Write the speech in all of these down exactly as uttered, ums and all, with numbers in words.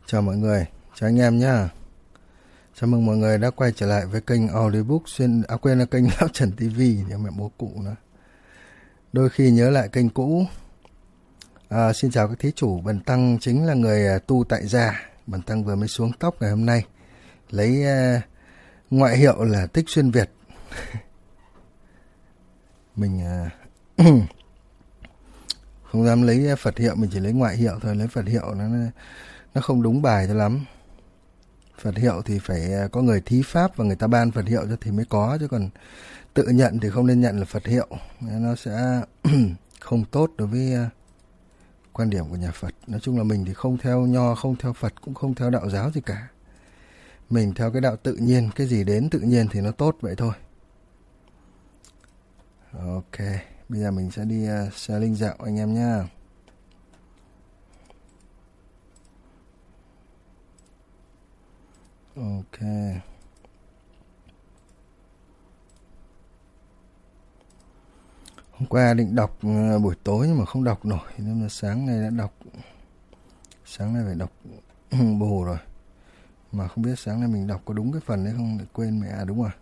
Chào mọi người, chào anh em nhá. Chào mừng mọi người đã quay trở lại với kênh Audiobook xuyên à quên là kênh Lão Trần ti vi, để mẹ bố cụ nữa. Đôi khi nhớ lại kênh cũ. À, xin chào các thí chủ, Bần Tăng chính là người tu tại gia. Bần Tăng vừa mới xuống tóc ngày hôm nay, lấy uh, ngoại hiệu là Tích Xuyên Việt. Mình uh, không dám lấy Phật hiệu, mình chỉ lấy ngoại hiệu thôi. Lấy Phật hiệu nó nó không đúng bài cho lắm. Phật hiệu thì phải có người thí pháp và người ta ban Phật hiệu cho thì mới có, chứ còn tự nhận thì không nên nhận là Phật hiệu. Nó sẽ không tốt đối với quan điểm của nhà Phật. Nói chung là mình thì không theo Nho, không theo Phật, cũng không theo đạo giáo gì cả. Mình theo cái đạo tự nhiên, cái gì đến tự nhiên thì nó tốt vậy thôi. Ok, bây giờ mình sẽ đi uh, share link dạo anh em nhá. Ok. Hôm qua định đọc uh, buổi tối nhưng mà không đọc nổi, nên là sáng nay đã đọc. Sáng nay phải đọc bù rồi. Mà không biết sáng nay mình đọc có đúng cái phần đấy không, để quên mẹ. À đúng rồi.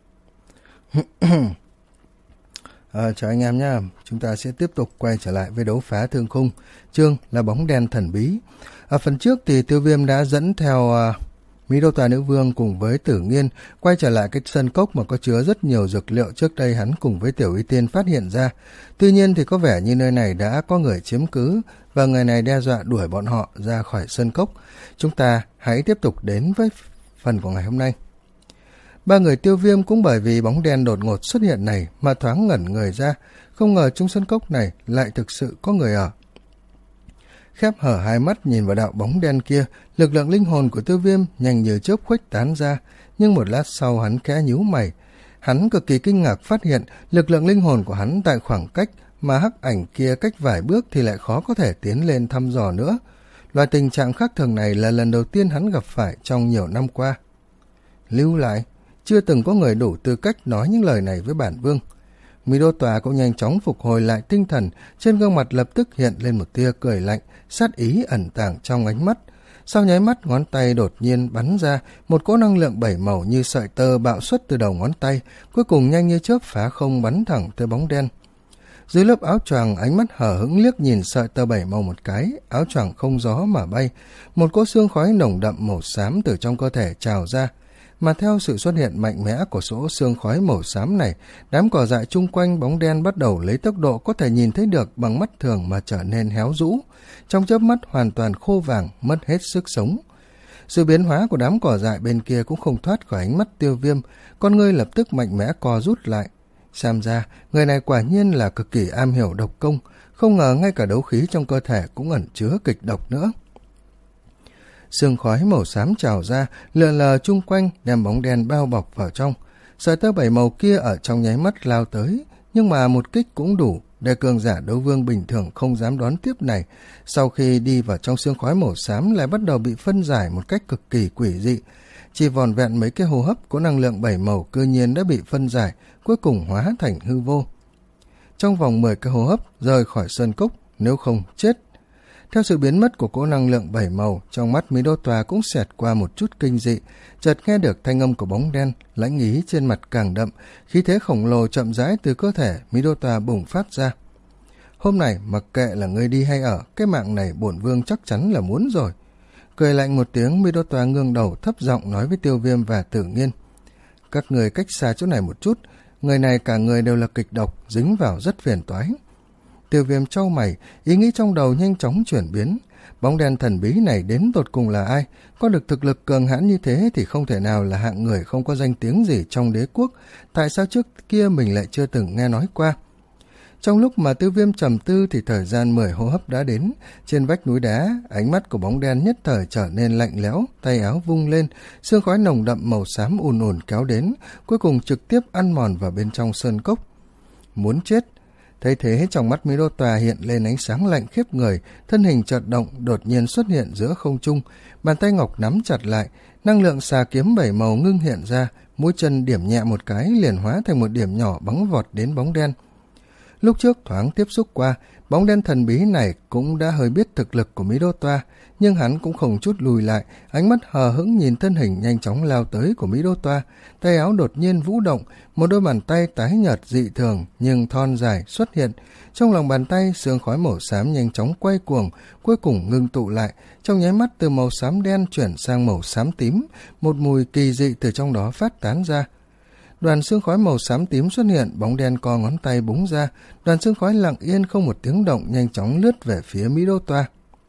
À, chào anh em nhé. Chúng ta sẽ tiếp tục quay trở lại với đấu phá thương khung. Chương là bóng đen thần bí. Ở phần trước thì Tiêu Viêm đã dẫn theo uh, Mỹ Đô Tòa Nữ Vương cùng với Tử Nghiên quay trở lại cái sân cốc mà có chứa rất nhiều dược liệu trước đây hắn cùng với Tiểu Y Tiên phát hiện ra. Tuy nhiên thì có vẻ như nơi này đã có người chiếm cứ và người này đe dọa đuổi bọn họ ra khỏi sân cốc. Chúng ta hãy tiếp tục đến với phần của ngày hôm nay. Ba người Tiêu Viêm cũng bởi vì bóng đen đột ngột xuất hiện này mà thoáng ngẩn người ra, không ngờ trong sân cốc này lại thực sự có người ở. Khép hở hai mắt nhìn vào đạo bóng đen kia, lực lượng linh hồn của Tiêu Viêm nhanh như chớp khuếch tán ra, nhưng một lát sau hắn khẽ nhíu mày. Hắn cực kỳ kinh ngạc phát hiện lực lượng linh hồn của hắn tại khoảng cách mà hắc ảnh kia cách vài bước thì lại khó có thể tiến lên thăm dò nữa. Loại tình trạng khác thường này là lần đầu tiên hắn gặp phải trong nhiều năm qua. Lưu lại, chưa từng có người đủ tư cách nói những lời này với bản vương. Mỹ Đô Tòa cũng nhanh chóng phục hồi lại tinh thần, trên gương mặt lập tức hiện lên một tia cười lạnh, sát ý ẩn tàng trong ánh mắt. Sau nháy mắt, ngón tay đột nhiên bắn ra, một cỗ năng lượng bảy màu như sợi tơ bạo xuất từ đầu ngón tay, cuối cùng nhanh như chớp phá không bắn thẳng tới bóng đen. Dưới lớp áo choàng, ánh mắt hở hững liếc nhìn sợi tơ bảy màu một cái, áo choàng không gió mà bay, một cỗ xương khói nồng đậm màu xám từ trong cơ thể trào ra. Mà theo sự xuất hiện mạnh mẽ của số xương khói màu xám này, đám cỏ dại chung quanh bóng đen bắt đầu lấy tốc độ có thể nhìn thấy được bằng mắt thường mà trở nên héo rũ, trong chớp mắt hoàn toàn khô vàng, mất hết sức sống. Sự biến hóa của đám cỏ dại bên kia cũng không thoát khỏi ánh mắt Tiêu Viêm, con ngươi lập tức mạnh mẽ co rút lại. Xem ra, người này quả nhiên là cực kỳ am hiểu độc công, không ngờ ngay cả đấu khí trong cơ thể cũng ẩn chứa kịch độc nữa. Sương khói màu xám trào ra, lượn lờ chung quanh, đem bóng đen bao bọc vào trong. Sợi tơ bảy màu kia ở trong nháy mắt lao tới, nhưng mà một kích cũng đủ để cường giả đấu vương bình thường không dám đón tiếp này. Sau khi đi vào trong sương khói màu xám lại bắt đầu bị phân giải một cách cực kỳ quỷ dị. Chỉ vòn vẹn mấy cái hô hấp của năng lượng bảy màu cư nhiên đã bị phân giải, cuối cùng hóa thành hư vô. Trong vòng mười cái hô hấp rời khỏi sơn cốc, nếu không chết. Theo sự biến mất của cỗ năng lượng bảy màu, trong mắt Mỹ Đô Tòa cũng xẹt qua một chút kinh dị, chợt nghe được thanh âm của bóng đen, lãnh ý trên mặt càng đậm, khí thế khổng lồ chậm rãi từ cơ thể Mỹ Đô Tòa bùng phát ra. Hôm nay mặc kệ là ngươi đi hay ở, cái mạng này bổn vương chắc chắn là muốn rồi. Cười lạnh một tiếng, Mỹ Đô Tòa ngương đầu thấp giọng nói với Tiêu Viêm và Tử Nghiên. Các người cách xa chỗ này một chút, người này cả người đều là kịch độc, dính vào rất phiền toái. Tiêu Viêm chau mày, ý nghĩ trong đầu nhanh chóng chuyển biến. Bóng đen thần bí này đến tột cùng là ai? Có được thực lực cường hãn như thế thì không thể nào là hạng người không có danh tiếng gì trong đế quốc. Tại sao trước kia mình lại chưa từng nghe nói qua? Trong lúc mà Tiêu Viêm trầm tư thì thời gian mười hô hấp đã đến. Trên vách núi đá, ánh mắt của bóng đen nhất thời trở nên lạnh lẽo, tay áo vung lên, sương khói nồng đậm màu xám ùn ùn kéo đến, cuối cùng trực tiếp ăn mòn vào bên trong sơn cốc. Muốn chết. Thấy thế, trong mắt Mỹ Đô Tòa hiện lên ánh sáng lạnh khiếp người, thân hình chợt động, đột nhiên xuất hiện giữa không trung, bàn tay ngọc nắm chặt lại, năng lượng xà kiếm bảy màu ngưng hiện ra, mũi chân điểm nhẹ một cái liền hóa thành một điểm nhỏ bắn vọt đến bóng đen. Lúc trước thoáng tiếp xúc qua, Bóng đen thần bí này cũng đã hơi biết thực lực của Mỹ Đô Toa, nhưng hắn cũng không chút lùi lại, ánh mắt hờ hững nhìn thân hình nhanh chóng lao tới của Mỹ Đô Toa, tay áo đột nhiên vũ động, một đôi bàn tay tái nhợt dị thường nhưng thon dài xuất hiện. Trong lòng bàn tay, sương khói màu xám nhanh chóng quay cuồng, cuối cùng ngưng tụ lại, trong nháy mắt từ màu xám đen chuyển sang màu xám tím, một mùi kỳ dị từ trong đó phát tán ra. Đoàn sương khói màu xám tím xuất hiện, bóng đen co ngón tay búng ra, đoàn sương khói lặng yên không một tiếng động nhanh chóng lướt về phía Mỹ Đô Toa.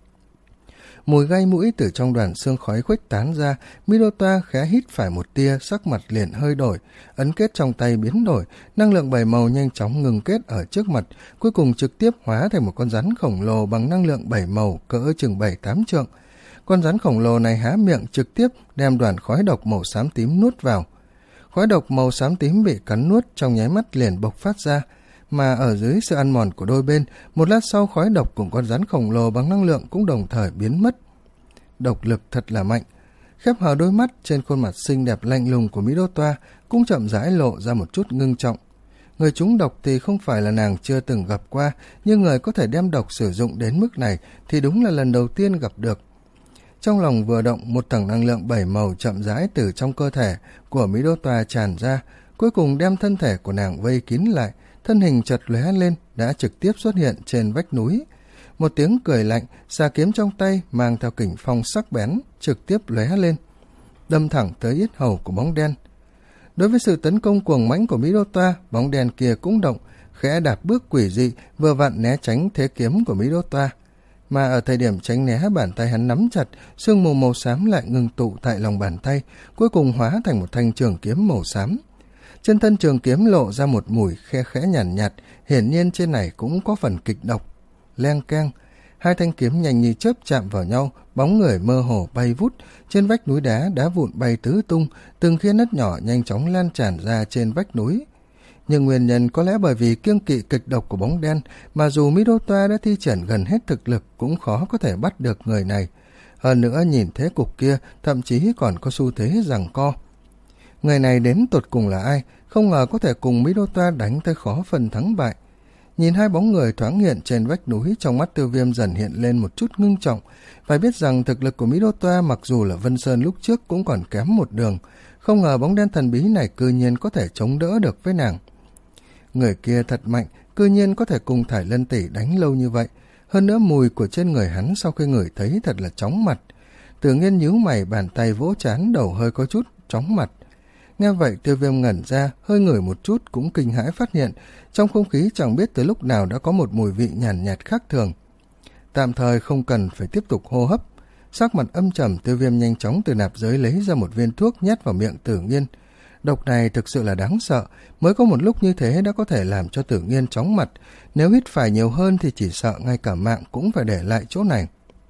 Mùi gai mũi từ trong đoàn sương khói khuếch tán ra, Mỹ Đô Toa khẽ hít phải một tia, sắc mặt liền hơi đổi, ấn kết trong tay biến đổi, năng lượng bảy màu nhanh chóng ngừng kết ở trước mặt, cuối cùng trực tiếp hóa thành một con rắn khổng lồ bằng năng lượng bảy màu cỡ chừng bảy tám trượng. Con rắn khổng lồ này há miệng trực tiếp đem đoàn khói độc màu xám tím nuốt vào. Khói độc màu xám tím bị cắn nuốt trong nháy mắt liền bộc phát ra, mà ở dưới sự ăn mòn của đôi bên, một lát sau khói độc cùng con rắn khổng lồ bằng năng lượng cũng đồng thời biến mất. Độc lực thật là mạnh. Khép hờ đôi mắt, trên khuôn mặt xinh đẹp lạnh lùng của Mỹ Đô Toa cũng chậm rãi lộ ra một chút ngưng trọng. Người trúng độc thì không phải là nàng chưa từng gặp qua, nhưng người có thể đem độc sử dụng đến mức này thì đúng là lần đầu tiên gặp được. Trong lòng vừa động, một tầng năng lượng bảy màu chậm rãi từ trong cơ thể của Mỹ Đô Toa tràn ra, cuối cùng đem thân thể của nàng vây kín lại, thân hình chợt lóe lên đã trực tiếp xuất hiện trên vách núi. Một tiếng cười lạnh, xà kiếm trong tay mang theo kình phong sắc bén trực tiếp lóe lên, đâm thẳng tới yết hầu của bóng đen. Đối với sự tấn công cuồng mãnh của Mỹ Đô Toa, bóng đen kia cũng động, khẽ đạp bước quỷ dị, vừa vặn né tránh thế kiếm của Mỹ Đô Toa. Mà ở thời điểm tránh né, bàn tay hắn nắm chặt, sương mù màu xám lại ngưng tụ tại lòng bàn tay, cuối cùng hóa thành một thanh trường kiếm màu xám. Trên thân trường kiếm lộ ra một mùi khe khẽ nhàn nhạt, nhạt, hiển nhiên trên này cũng có phần kịch độc. Leng keng, hai thanh kiếm nhanh như chớp chạm vào nhau, bóng người mơ hồ bay vút, trên vách núi đá, đá vụn bay tứ tung, từng khe nứt nhỏ nhanh chóng lan tràn ra trên vách núi. Nhưng nguyên nhân có lẽ bởi vì kiêng kỵ kịch độc của bóng đen, mà dù Mỹ Đô Toa đã thi triển gần hết thực lực cũng khó có thể bắt được người này. Hơn nữa nhìn thế cục kia, thậm chí còn có xu thế giằng co. Người này đến tột cùng là ai, không ngờ có thể cùng Mỹ Đô Toa đánh tới khó phần thắng bại. Nhìn hai bóng người thoáng hiện trên vách núi, trong mắt Tiêu Viêm dần hiện lên một chút ngưng trọng. Phải biết rằng thực lực của Mỹ Đô Toa mặc dù là Vân Sơn lúc trước cũng còn kém một đường, không ngờ bóng đen thần bí này cư nhiên có thể chống đỡ được với nàng. Người kia thật mạnh, cư nhiên có thể cùng Thải Lân tỷ đánh lâu như vậy. Hơn nữa mùi của trên người hắn sau khi ngửi thấy thật là chóng mặt. Tử Nghiên nhíu mày, bàn tay vỗ trán, đầu hơi có chút chóng mặt. Nghe vậy Tiêu Viêm ngẩn ra, hơi ngửi một chút cũng kinh hãi phát hiện, trong không khí chẳng biết từ lúc nào đã có một mùi vị nhàn nhạt, nhạt khác thường. Tạm thời không cần phải tiếp tục hô hấp. Sắc mặt âm trầm, Tiêu Viêm nhanh chóng từ nạp giới lấy ra một viên thuốc nhét vào miệng Tử Nghiên. Độc này thực sự là đáng sợ, mới có một lúc như thế đã có thể làm cho Tử Nghiên chóng mặt, nếu hít phải nhiều hơn thì chỉ sợ ngay cả mạng cũng phải để lại chỗ này.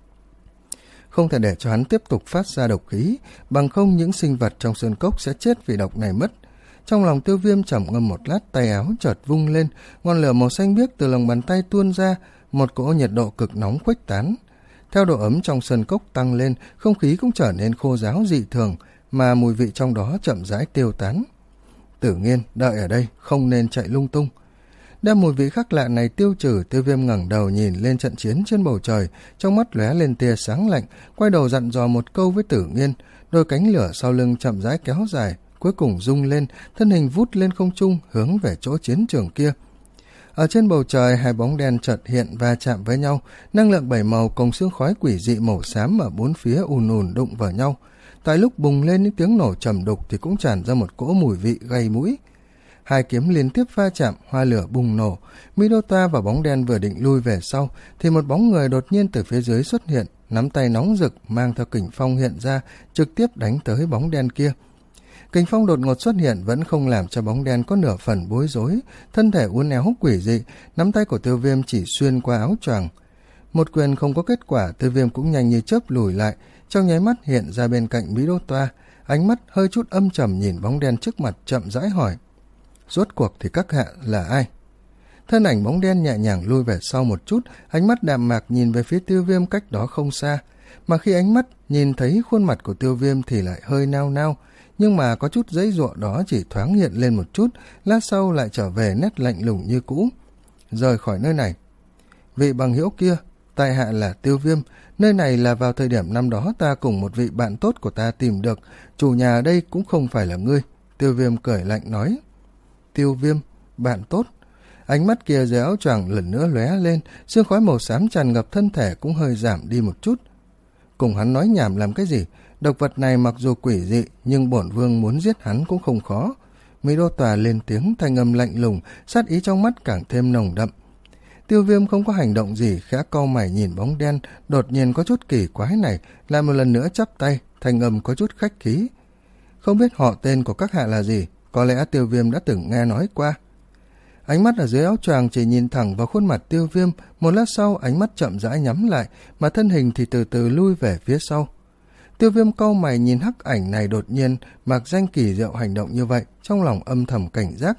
Không thể để cho hắn tiếp tục phát ra độc khí, bằng không những sinh vật trong sơn cốc sẽ chết vì độc này mất. Trong lòng Tiêu Viêm trầm ngâm một lát, tay áo chợt vung lên, ngọn lửa màu xanh biếc từ lòng bàn tay tuôn ra, một cỗ nhiệt độ cực nóng khuếch tán. Theo độ ấm trong sơn cốc tăng lên, không khí cũng trở nên khô ráo dị thường, mà mùi vị trong đó chậm rãi tiêu tán. Tử Nghiên, đợi ở đây, không nên chạy lung tung. Đem mùi vị khác lạ này tiêu trừ, Tiêu Viêm ngẩng đầu nhìn lên trận chiến trên bầu trời, trong mắt lóe lên tia sáng lạnh, quay đầu dặn dò một câu với Tử Nghiên, đôi cánh lửa sau lưng chậm rãi kéo dài, cuối cùng rung lên, thân hình vút lên không trung hướng về chỗ chiến trường kia. Ở trên bầu trời, hai bóng đen chợt hiện và chạm với nhau, năng lượng bảy màu cùng sương khói quỷ dị màu xám ở bốn phía ùn ùn đụng vào nhau. Tại lúc bùng lên những tiếng nổ trầm đục thì cũng tràn ra một cỗ mùi vị gây mũi. Hai kiếm liên tiếp va chạm, hoa lửa bùng nổ. Mỹ Đô Toa và bóng đen vừa định lui về sau thì một bóng người đột nhiên từ phía dưới xuất hiện, nắm tay nóng rực mang theo kình phong hiện ra, trực tiếp đánh tới bóng đen kia. Kình phong đột ngột xuất hiện vẫn không làm cho bóng đen có nửa phần bối rối, thân thể uốn éo quỷ dị, nắm tay của Tiêu Viêm chỉ xuyên qua áo choàng. Một quyền không có kết quả, Tiêu Viêm cũng nhanh như chớp lùi lại, trong nháy mắt hiện ra bên cạnh Mỹ Đô Toa, ánh mắt hơi chút âm trầm nhìn bóng đen trước mặt, chậm rãi hỏi: rốt cuộc thì các hạ là ai? Thân ảnh bóng đen nhẹ nhàng lui về sau một chút, ánh mắt đạm mạc nhìn về phía Tiêu Viêm cách đó không xa, mà khi ánh mắt nhìn thấy khuôn mặt của Tiêu Viêm thì lại hơi nao nao, nhưng mà có chút giãy giụa đó chỉ thoáng hiện lên một chút, lát sau lại trở về nét lạnh lùng như cũ. Rời khỏi nơi này. vị bằng hữu kia, tại hạ là Tiêu Viêm, nơi này là vào thời điểm năm đó ta cùng một vị bạn tốt của ta tìm được, chủ nhà ở đây cũng không phải là ngươi. Tiêu Viêm cười lạnh nói. Tiêu Viêm, bạn tốt. Ánh mắt kia dưới áo choàng lần nữa lóe lên, sương khói màu xám tràn ngập thân thể cũng hơi giảm đi một chút. Cùng hắn nói nhảm làm cái gì, độc vật này mặc dù quỷ dị nhưng bổn vương muốn giết hắn cũng không khó. Mỹ Đô Tòa lên tiếng, thanh âm lạnh lùng, sát ý trong mắt càng thêm nồng đậm. Tiêu Viêm không có hành động gì, khẽ cau mày nhìn bóng đen đột nhiên có chút kỳ quái này, lại một lần nữa chắp tay, thanh âm có chút khách khí. Không biết họ tên của các hạ là gì, có lẽ Tiêu Viêm đã từng nghe nói qua. Ánh mắt ở dưới áo choàng chỉ nhìn thẳng vào khuôn mặt Tiêu Viêm, một lát sau ánh mắt chậm rãi nhắm lại, mà thân hình thì từ từ lui về phía sau. Tiêu Viêm cau mày nhìn hắc ảnh này đột nhiên mặc danh kỳ diệu hành động như vậy, trong lòng âm thầm cảnh giác.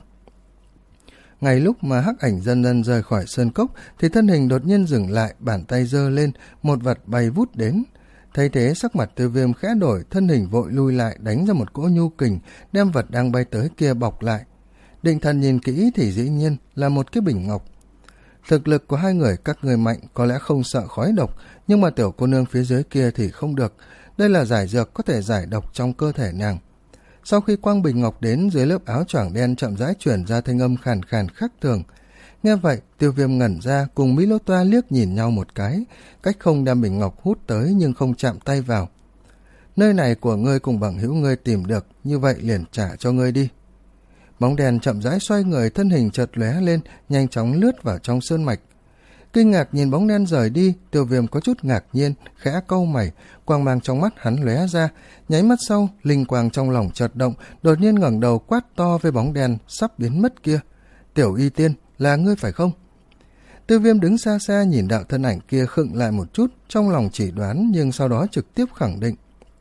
Ngay lúc mà hắc ảnh dần dần rời khỏi sơn cốc thì thân hình đột nhiên dừng lại, bàn tay giơ lên, một vật bay vút đến. Thấy thế sắc mặt Tiêu Viêm khẽ đổi, thân hình vội lui lại đánh ra một cỗ nhu kình, đem vật đang bay tới kia bọc lại. Định thần nhìn kỹ thì dĩ nhiên là một cái bình ngọc. Thực lực của hai người các người mạnh có lẽ không sợ khói độc, nhưng mà tiểu cô nương phía dưới kia thì không được. Đây là giải dược có thể giải độc trong cơ thể nàng. Sau khi quang bình ngọc đến, dưới lớp áo choàng đen chậm rãi chuyển ra thanh âm khàn khàn khác thường. Nghe vậy, Tiêu Viêm ngẩn ra, cùng Mỹ Lô Toa liếc nhìn nhau một cái, cách không đem bình ngọc hút tới nhưng không chạm tay vào. Nơi này của ngươi cùng bằng hữu ngươi tìm được, như vậy liền trả cho ngươi đi. Bóng đèn chậm rãi xoay người, thân hình chợt lóe lên, nhanh chóng lướt vào trong sơn mạch. Kinh ngạc nhìn bóng đen rời đi, Tiêu Viêm có chút ngạc nhiên, khẽ cau mày, quang mang trong mắt hắn lóe ra, nháy mắt sau, linh quang trong lòng chợt động, đột nhiên ngẩng đầu quát to với bóng đen sắp biến mất kia. Tiểu Y Tiên, là ngươi phải không? Tiêu Viêm đứng xa xa nhìn đạo thân ảnh kia khựng lại một chút, trong lòng chỉ đoán nhưng sau đó trực tiếp khẳng định.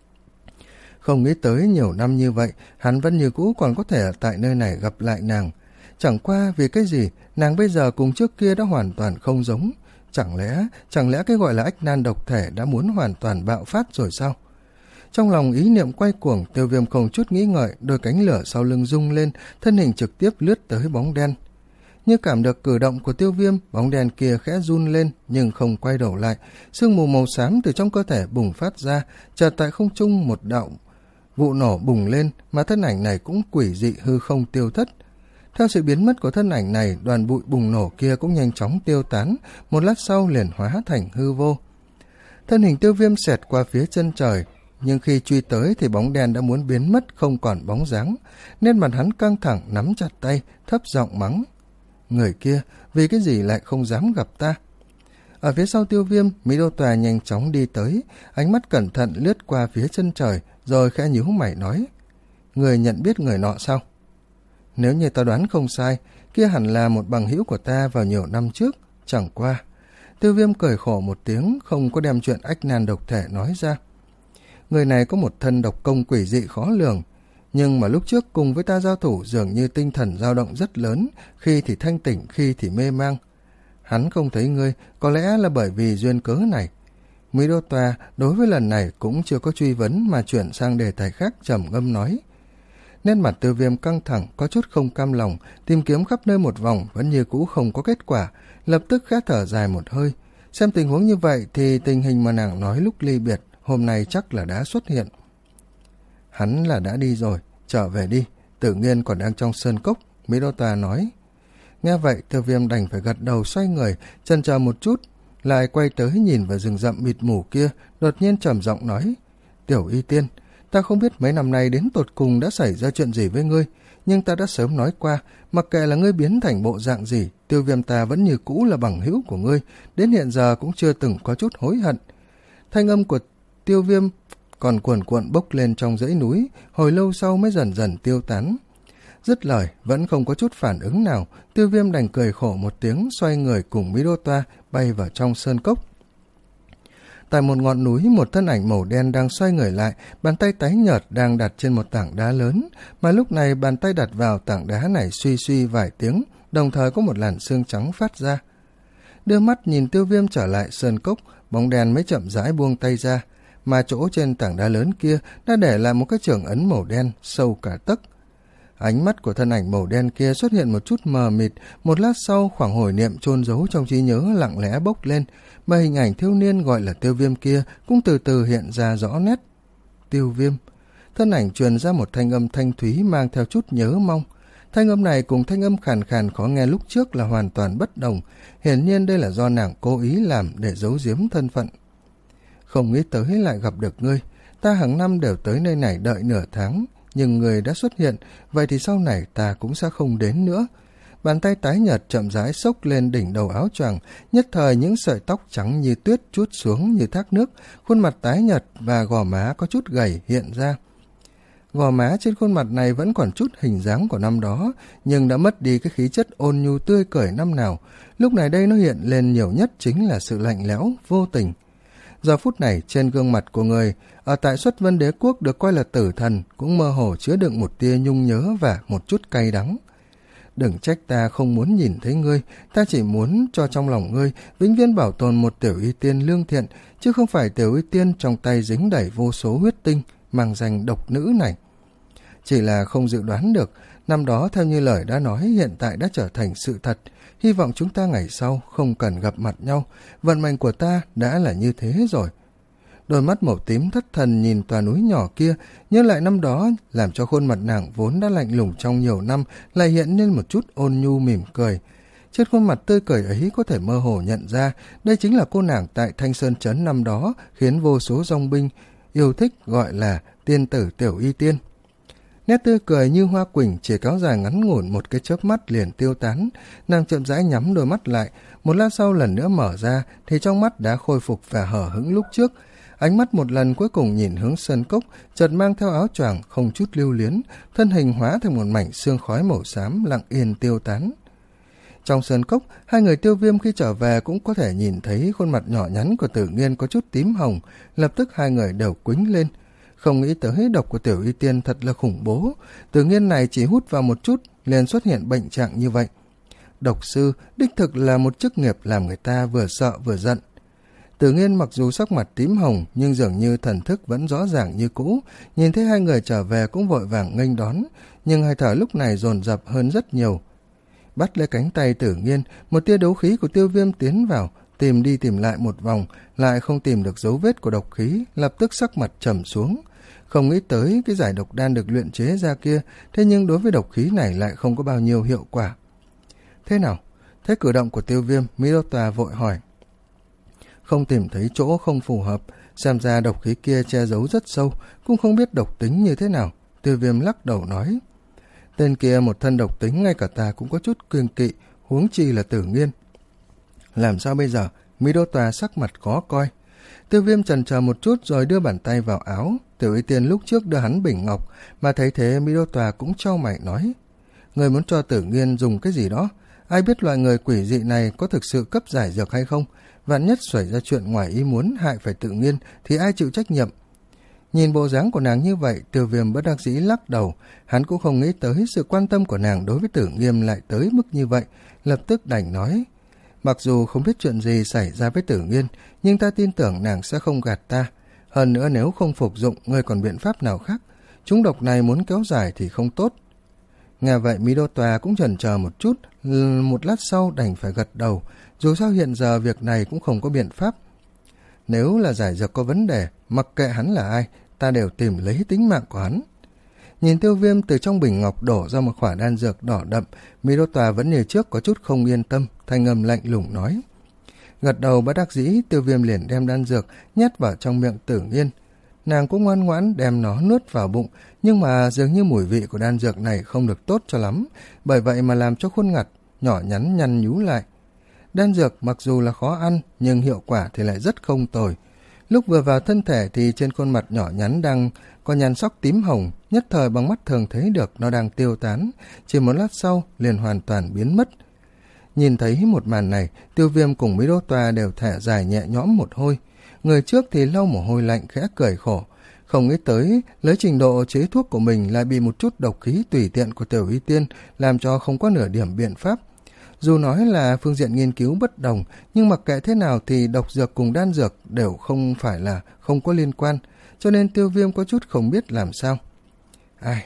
Không nghĩ tới nhiều năm như vậy, hắn vẫn như cũ còn có thể ở tại nơi này gặp lại nàng. Chẳng qua vì cái gì, nàng bây giờ cùng trước kia đã hoàn toàn không giống. Chẳng lẽ, chẳng lẽ cái gọi là ách nan độc thể đã muốn hoàn toàn bạo phát rồi sao? Trong lòng ý niệm quay cuồng, Tiêu Viêm không chút nghĩ ngợi, đôi cánh lửa sau lưng rung lên, thân hình trực tiếp lướt tới bóng đen. Như cảm được cử động của Tiêu Viêm, bóng đen kia khẽ run lên nhưng không quay đầu lại, sương mù màu xám từ trong cơ thể bùng phát ra, chợt tại không trung một đạo vụ nổ bùng lên, mà thân ảnh này cũng quỷ dị hư không tiêu thất. Theo sự biến mất của thân ảnh này, đoàn bụi bùng nổ kia cũng nhanh chóng tiêu tán, một lát sau liền hóa thành hư vô. Thân hình Tiêu Viêm xẹt qua phía chân trời, nhưng khi truy tới thì bóng đen đã muốn biến mất không còn bóng dáng, nên mặt hắn căng thẳng nắm chặt tay, thấp giọng mắng. Người kia, vì cái gì lại không dám gặp ta? Ở phía sau Tiêu Viêm, Mỹ Đô Tòa nhanh chóng đi tới, ánh mắt cẩn thận lướt qua phía chân trời, rồi khẽ nhíu mày nói. Người nhận biết người nọ sao? Nếu như ta đoán không sai, kia hẳn là một bằng hữu của ta vào nhiều năm trước, chẳng qua. Tiêu Viêm cười khổ một tiếng, không có đem chuyện ách nan độc thể nói ra. Người này có một thân độc công quỷ dị khó lường, nhưng mà lúc trước cùng với ta giao thủ dường như tinh thần dao động rất lớn, khi thì thanh tỉnh, khi thì mê mang. Hắn không thấy ngươi, có lẽ là bởi vì duyên cớ này. Mỹ Đô Tòa đối với lần này cũng chưa có truy vấn mà chuyển sang đề tài khác, trầm ngâm nói. Nét mặt Tiêu Viêm căng thẳng, có chút không cam lòng, tìm kiếm khắp nơi một vòng vẫn như cũ không có kết quả, lập tức khẽ thở dài một hơi. Xem tình huống như vậy thì tình hình mà nàng nói lúc ly biệt hôm nay chắc là đã xuất hiện. Hắn là đã đi rồi, trở về đi, Tử Nghiên còn đang trong sơn cốc, Mỹ Đô Tòa nói. Nghe vậy Tiêu Viêm đành phải gật đầu xoay người, chần chờ một chút, lại quay tới nhìn vào rừng rậm mịt mù kia, đột nhiên trầm giọng nói. Tiểu Y Tiên, ta không biết mấy năm nay đến tột cùng đã xảy ra chuyện gì với ngươi, nhưng ta đã sớm nói qua, mặc kệ là ngươi biến thành bộ dạng gì, Tiêu Viêm ta vẫn như cũ là bằng hữu của ngươi, đến hiện giờ cũng chưa từng có chút hối hận. Thanh âm của Tiêu Viêm còn cuồn cuộn bốc lên trong dãy núi, hồi lâu sau mới dần dần tiêu tán. Dứt lời, vẫn không có chút phản ứng nào, Tiêu Viêm đành cười khổ một tiếng, xoay người cùng Mỹ Đô Toa bay vào trong sơn cốc. Tại một ngọn núi, một thân ảnh màu đen đang xoay người lại, bàn tay tái nhợt đang đặt trên một tảng đá lớn, mà lúc này bàn tay đặt vào tảng đá này suy suy vài tiếng, đồng thời có một làn xương trắng phát ra. Đưa mắt nhìn Tiêu Viêm trở lại sơn cốc, bóng đen mới chậm rãi buông tay ra, mà chỗ trên tảng đá lớn kia đã để lại một cái trưởng ấn màu đen sâu cả tấc. Ánh mắt của thân ảnh màu đen kia xuất hiện một chút mờ mịt, một lát sau khoảng hồi niệm chôn giấu trong trí nhớ lặng lẽ bốc lên, mà hình ảnh thiếu niên gọi là Tiêu Viêm kia cũng từ từ hiện ra rõ nét. Tiêu Viêm. Thân ảnh truyền ra một thanh âm thanh thúy mang theo chút nhớ mong. Thanh âm này cùng thanh âm khàn khàn khó nghe lúc trước là hoàn toàn bất đồng, hiển nhiên đây là do nàng cố ý làm để giấu giếm thân phận. Không nghĩ tới lại gặp được ngươi, ta hàng năm đều tới nơi này đợi nửa tháng, nhưng người đã xuất hiện, vậy thì sau này ta cũng sẽ không đến nữa. Bàn tay tái nhợt chậm rãi xốc lên đỉnh đầu áo choàng, nhất thời những sợi tóc trắng như tuyết trút xuống như thác nước, khuôn mặt tái nhợt và gò má có chút gầy hiện ra. Gò má trên khuôn mặt này vẫn còn chút hình dáng của năm đó, nhưng đã mất đi cái khí chất ôn nhu tươi cười năm nào. Lúc này đây nó hiện lên nhiều nhất chính là sự lạnh lẽo, vô tình. Giờ phút này trên gương mặt của người ở tại Xuất Vân Đế Quốc được coi là tử thần cũng mơ hồ chứa đựng một tia nhung nhớ và một chút cay đắng. Đừng trách ta không muốn nhìn thấy ngươi, ta chỉ muốn cho trong lòng ngươi vĩnh viễn bảo tồn một tiểu y tiên lương thiện, chứ không phải tiểu y tiên trong tay dính đầy vô số huyết tinh, mang danh độc nữ này. Chỉ là không dự đoán được, năm đó theo như lời đã nói hiện tại đã trở thành sự thật, hy vọng chúng ta ngày sau không cần gặp mặt nhau, vận mệnh của ta đã là như thế rồi. Đôi mắt màu tím thất thần nhìn tòa núi nhỏ kia, nhớ lại năm đó làm cho khuôn mặt nàng vốn đã lạnh lùng trong nhiều năm lại hiện lên một chút ôn nhu mỉm cười. Trên khuôn mặt tươi cười ấy có thể mơ hồ nhận ra đây chính là cô nàng tại Thanh Sơn Trấn năm đó khiến vô số dòng binh yêu thích gọi là tiên tử tiểu y tiên. Nét tươi cười như hoa quỳnh chỉ kéo dài ngắn ngủn một cái chớp mắt liền tiêu tán, nàng chậm rãi nhắm đôi mắt lại, một lát sau lần nữa mở ra thì trong mắt đã khôi phục vẻ hở hững lúc trước. Ánh mắt một lần cuối cùng nhìn hướng sơn cốc, chợt mang theo áo choàng không chút lưu luyến, thân hình hóa thành một mảnh sương khói màu xám lặng yên tiêu tán. Trong sơn cốc, hai người Tiêu Viêm khi trở về cũng có thể nhìn thấy khuôn mặt nhỏ nhắn của Tử Nghiên có chút tím hồng, lập tức hai người đều quĩnh lên. Không nghĩ tới độc của tiểu y tiên thật là khủng bố, Tử Nghiên này chỉ hút vào một chút liền xuất hiện bệnh trạng như vậy. Độc sư đích thực là một chức nghiệp làm người ta vừa sợ vừa giận. Tử Nghiên mặc dù sắc mặt tím hồng nhưng dường như thần thức vẫn rõ ràng như cũ, nhìn thấy hai người trở về cũng vội vàng nghênh đón, nhưng hơi thở lúc này dồn dập hơn rất nhiều. Bắt lấy cánh tay Tử Nghiên, một tia đấu khí của Tiêu Viêm tiến vào, tìm đi tìm lại một vòng, lại không tìm được dấu vết của độc khí, lập tức sắc mặt trầm xuống. Không nghĩ tới cái giải độc đan được luyện chế ra kia, thế nhưng đối với độc khí này lại không có bao nhiêu hiệu quả. Thế nào? Thế cử động của Tiêu Viêm, Mỹ Đô Tòa vội hỏi. Không tìm thấy chỗ không phù hợp, xem ra độc khí kia che giấu rất sâu, cũng không biết độc tính như thế nào. Tiêu Viêm lắc đầu nói. Tên kia một thân độc tính ngay cả ta cũng có chút kiêng kỵ, huống chi là Tử Nghiên. Làm sao bây giờ? Mỹ Đô Tòa sắc mặt khó coi. Tiêu Viêm chần chờ một chút rồi đưa bàn tay vào áo. Tiểu y tiên lúc trước đưa hắn bình ngọc, mà thấy thế Mỹ Đô Tòa cũng chau mày nói. Người muốn cho Tử Nghiên dùng cái gì đó? Ai biết loại người quỷ dị này có thực sự cấp giải dược hay không? Vạn nhất xảy ra chuyện ngoài ý muốn hại phải Tử Nghiên thì ai chịu trách nhiệm? Nhìn bộ dáng của nàng như vậy, Tiêu Viêm bất đắc dĩ lắc đầu. Hắn cũng không nghĩ tới sự quan tâm của nàng đối với Tử Nghiên lại tới mức như vậy, lập tức đành nói. Mặc dù không biết chuyện gì xảy ra với Tử Nghiên, nhưng ta tin tưởng nàng sẽ không gạt ta. Hơn nữa nếu không phục dụng, ngươi còn biện pháp nào khác? Chúng độc này muốn kéo dài thì không tốt. Nghe vậy Mỹ Đô Tòa cũng chần chờ một chút, một lát sau đành phải gật đầu. Dù sao hiện giờ việc này cũng không có biện pháp. Nếu là giải dược có vấn đề, mặc kệ hắn là ai, ta đều tìm lấy tính mạng của hắn. Nhìn Tiêu Viêm từ trong bình ngọc đổ ra một khỏa đan dược đỏ đậm, Mỹ Đô Tòa vẫn như trước có chút không yên tâm, thanh âm lạnh lùng nói. Gật đầu bất đắc dĩ, Tiêu Viêm liền đem đan dược nhét vào trong miệng Tử Nghiên. Nàng cũng ngoan ngoãn đem nó nuốt vào bụng, nhưng mà dường như mùi vị của đan dược này không được tốt cho lắm, bởi vậy mà làm cho khuôn mặt nhỏ nhắn nhăn nhú lại. Đan dược mặc dù là khó ăn, nhưng hiệu quả thì lại rất không tồi. Lúc vừa vào thân thể thì trên khuôn mặt nhỏ nhắn đang có nhan sắc tím hồng, nhất thời bằng mắt thường thấy được nó đang tiêu tán, chỉ một lát sau liền hoàn toàn biến mất. Nhìn thấy một màn này, Tiêu Viêm cùng Mỹ Đô Tòa đều thở dài nhẹ nhõm một hôi. Người trước thì lau mồ hôi lạnh khẽ cười khổ, không nghĩ tới lấy trình độ chế thuốc của mình lại bị một chút độc khí tùy tiện của tiểu y tiên làm cho không có nửa điểm biện pháp. Dù nói là phương diện nghiên cứu bất đồng, nhưng mặc kệ thế nào thì độc dược cùng đan dược đều không phải là không có liên quan, cho nên Tiêu Viêm có chút không biết làm sao. Ai,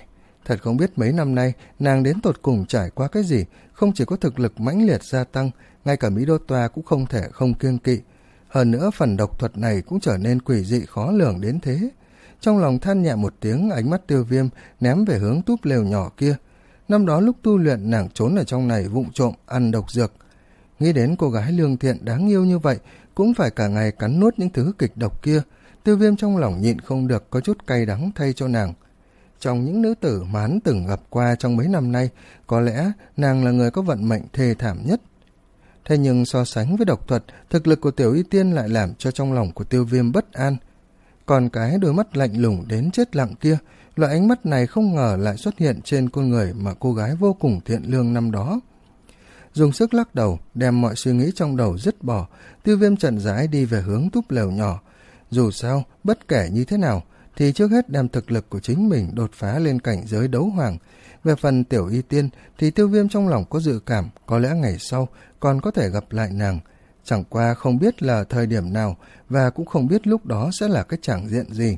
Thật không biết mấy năm nay nàng đến tột cùng trải qua cái gì, không chỉ có thực lực mãnh liệt gia tăng, ngay cả Mỹ Đô Toa cũng không thể không kiêng kỵ. Hơn nữa phần độc thuật này cũng trở nên quỷ dị khó lường đến thế. Trong lòng than nhẹ một tiếng, ánh mắt Tiêu Viêm ném về hướng túp lều nhỏ kia. Năm đó lúc tu luyện nàng trốn ở trong này vụng trộm ăn độc dược. Nghĩ đến cô gái lương thiện đáng yêu như vậy, cũng phải cả ngày cắn nuốt những thứ kịch độc kia, Tiêu Viêm trong lòng nhịn không được có chút cay đắng thay cho nàng. Trong những nữ tử mà hắn từng gặp qua trong mấy năm nay, có lẽ nàng là người có vận mệnh thê thảm nhất. Thế nhưng so sánh với độc thuật, thực lực của Tiểu Y Tiên lại làm cho trong lòng của Tiêu Viêm bất an. Còn cái đôi mắt lạnh lùng đến chết lặng kia, loại ánh mắt này không ngờ lại xuất hiện trên con người mà cô gái vô cùng thiện lương năm đó. Dùng sức lắc đầu, đem mọi suy nghĩ trong đầu dứt bỏ, Tiêu Viêm chậm rãi đi về hướng túp lều nhỏ. Dù sao, bất kể như thế nào, thì trước hết đem thực lực của chính mình đột phá lên cảnh giới đấu hoàng. Về phần Tiểu Y Tiên thì Tiêu Viêm trong lòng có dự cảm có lẽ ngày sau còn có thể gặp lại nàng. Chẳng qua không biết là thời điểm nào và cũng không biết lúc đó sẽ là cái tràng diện gì.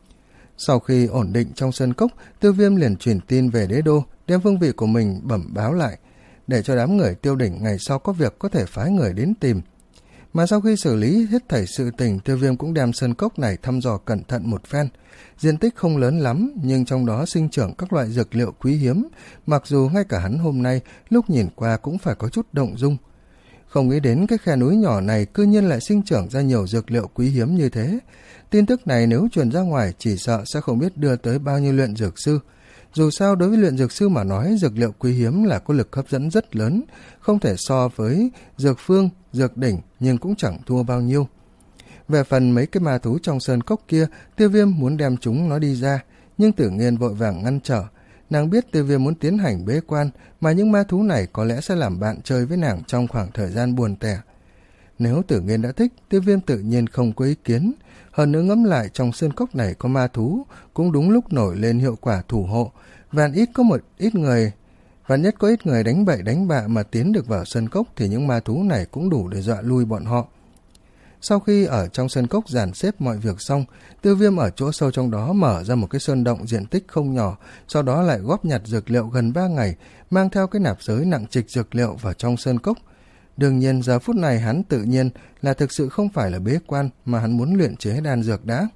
Sau khi ổn định trong sân cốc, Tiêu Viêm liền truyền tin về đế đô, đem phương vị của mình bẩm báo lại, để cho đám người Tiêu Đỉnh ngày sau có việc có thể phái người đến tìm. Mà sau khi xử lý hết thảy sự tình, Tiêu Viêm cũng đem sân cốc này thăm dò cẩn thận một phen. Diện tích không lớn lắm, nhưng trong đó sinh trưởng các loại dược liệu quý hiếm, mặc dù ngay cả hắn hôm nay lúc nhìn qua cũng phải có chút động dung. Không nghĩ đến cái khe núi nhỏ này cư nhiên lại sinh trưởng ra nhiều dược liệu quý hiếm như thế. Tin tức này nếu truyền ra ngoài chỉ sợ sẽ không biết đưa tới bao nhiêu luyện dược sư. Dù sao đối với luyện dược sư mà nói, dược liệu quý hiếm là có lực hấp dẫn rất lớn, không thể so với dược phương, dược đỉnh, nhưng cũng chẳng thua bao nhiêu. Về phần mấy cái ma thú trong sơn cốc kia, Tiêu Viêm muốn đem chúng nó đi ra, nhưng Tử Nghiên vội vàng ngăn trở. Nàng biết Tiêu Viêm muốn tiến hành bế quan, mà những ma thú này có lẽ sẽ làm bạn chơi với nàng trong khoảng thời gian buồn tẻ. Nếu Tử Nghiên đã thích, Tiêu Viêm tự nhiên không có ý kiến. Hơn nữa ngẫm lại trong sơn cốc này có ma thú, cũng đúng lúc nổi lên hiệu quả thủ hộ. Vạn ít có một ít người, vạn nhất có ít người đánh bậy đánh bạ mà tiến được vào sơn cốc thì những ma thú này cũng đủ để dọa lui bọn họ. Sau khi ở trong sơn cốc dàn xếp mọi việc xong, Tiêu Viêm ở chỗ sâu trong đó mở ra một cái sơn động diện tích không nhỏ, sau đó lại góp nhặt dược liệu gần ba ngày, mang theo cái nạp giới nặng trịch dược liệu vào trong sơn cốc. Đương nhiên giờ phút này hắn tự nhiên là thực sự không phải là bế quan, mà hắn muốn luyện chế đan dược đã.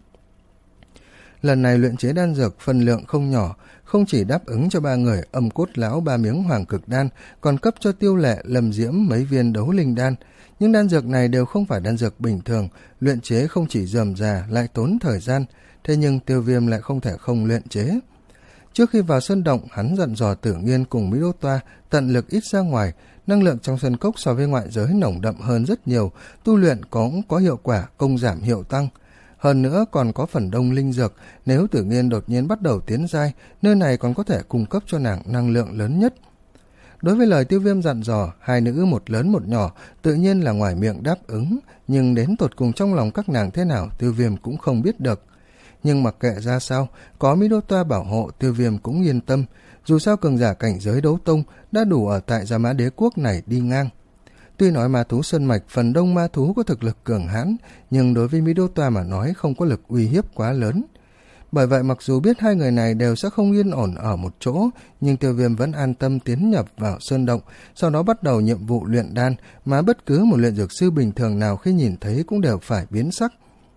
Lần này luyện chế đan dược phân lượng không nhỏ, không chỉ đáp ứng cho ba người Âm Cốt Lão ba miếng hoàng cực đan, còn cấp cho Tiêu Lệ, Lâm Diễm mấy viên đấu linh đan. Nhưng đan dược này đều không phải đan dược bình thường, luyện chế không chỉ rườm rà lại tốn thời gian, thế nhưng Tiêu Viêm lại không thể không luyện chế. Trước khi vào sân động, hắn dặn dò Tử Nghiên cùng Mỹ Đô Toa tận lực ít ra ngoài, năng lượng trong sân cốc so với ngoại giới nồng đậm hơn rất nhiều, tu luyện cũng có hiệu quả, công giảm hiệu tăng. Hơn nữa còn có phần đông linh dược, nếu Tử Nghiên đột nhiên bắt đầu tiến giai, nơi này còn có thể cung cấp cho nàng năng lượng lớn nhất. Đối với lời Tiêu Viêm dặn dò, hai nữ một lớn một nhỏ tự nhiên là ngoài miệng đáp ứng, nhưng đến tột cùng trong lòng các nàng thế nào Tiêu Viêm cũng không biết được. Nhưng mặc kệ ra sao, có Mỹ Đô Toa bảo hộ, Tiêu Viêm cũng yên tâm, dù sao cường giả cảnh giới đấu tông đã đủ ở tại Gia Mã Đế Quốc này đi ngang. Tuy nói ma thú sơn mạch phần đông ma thú có thực lực cường hãn, nhưng đối với Mỹ Đô Toa mà nói không có lực uy hiếp quá lớn. Bởi vậy mặc dù biết hai người này đều sẽ không yên ổn ở một chỗ, nhưng Tiêu Viêm vẫn an tâm tiến nhập vào sơn động, sau đó bắt đầu nhiệm vụ luyện đan mà bất cứ một luyện dược sư bình thường nào khi nhìn thấy cũng đều phải biến sắc.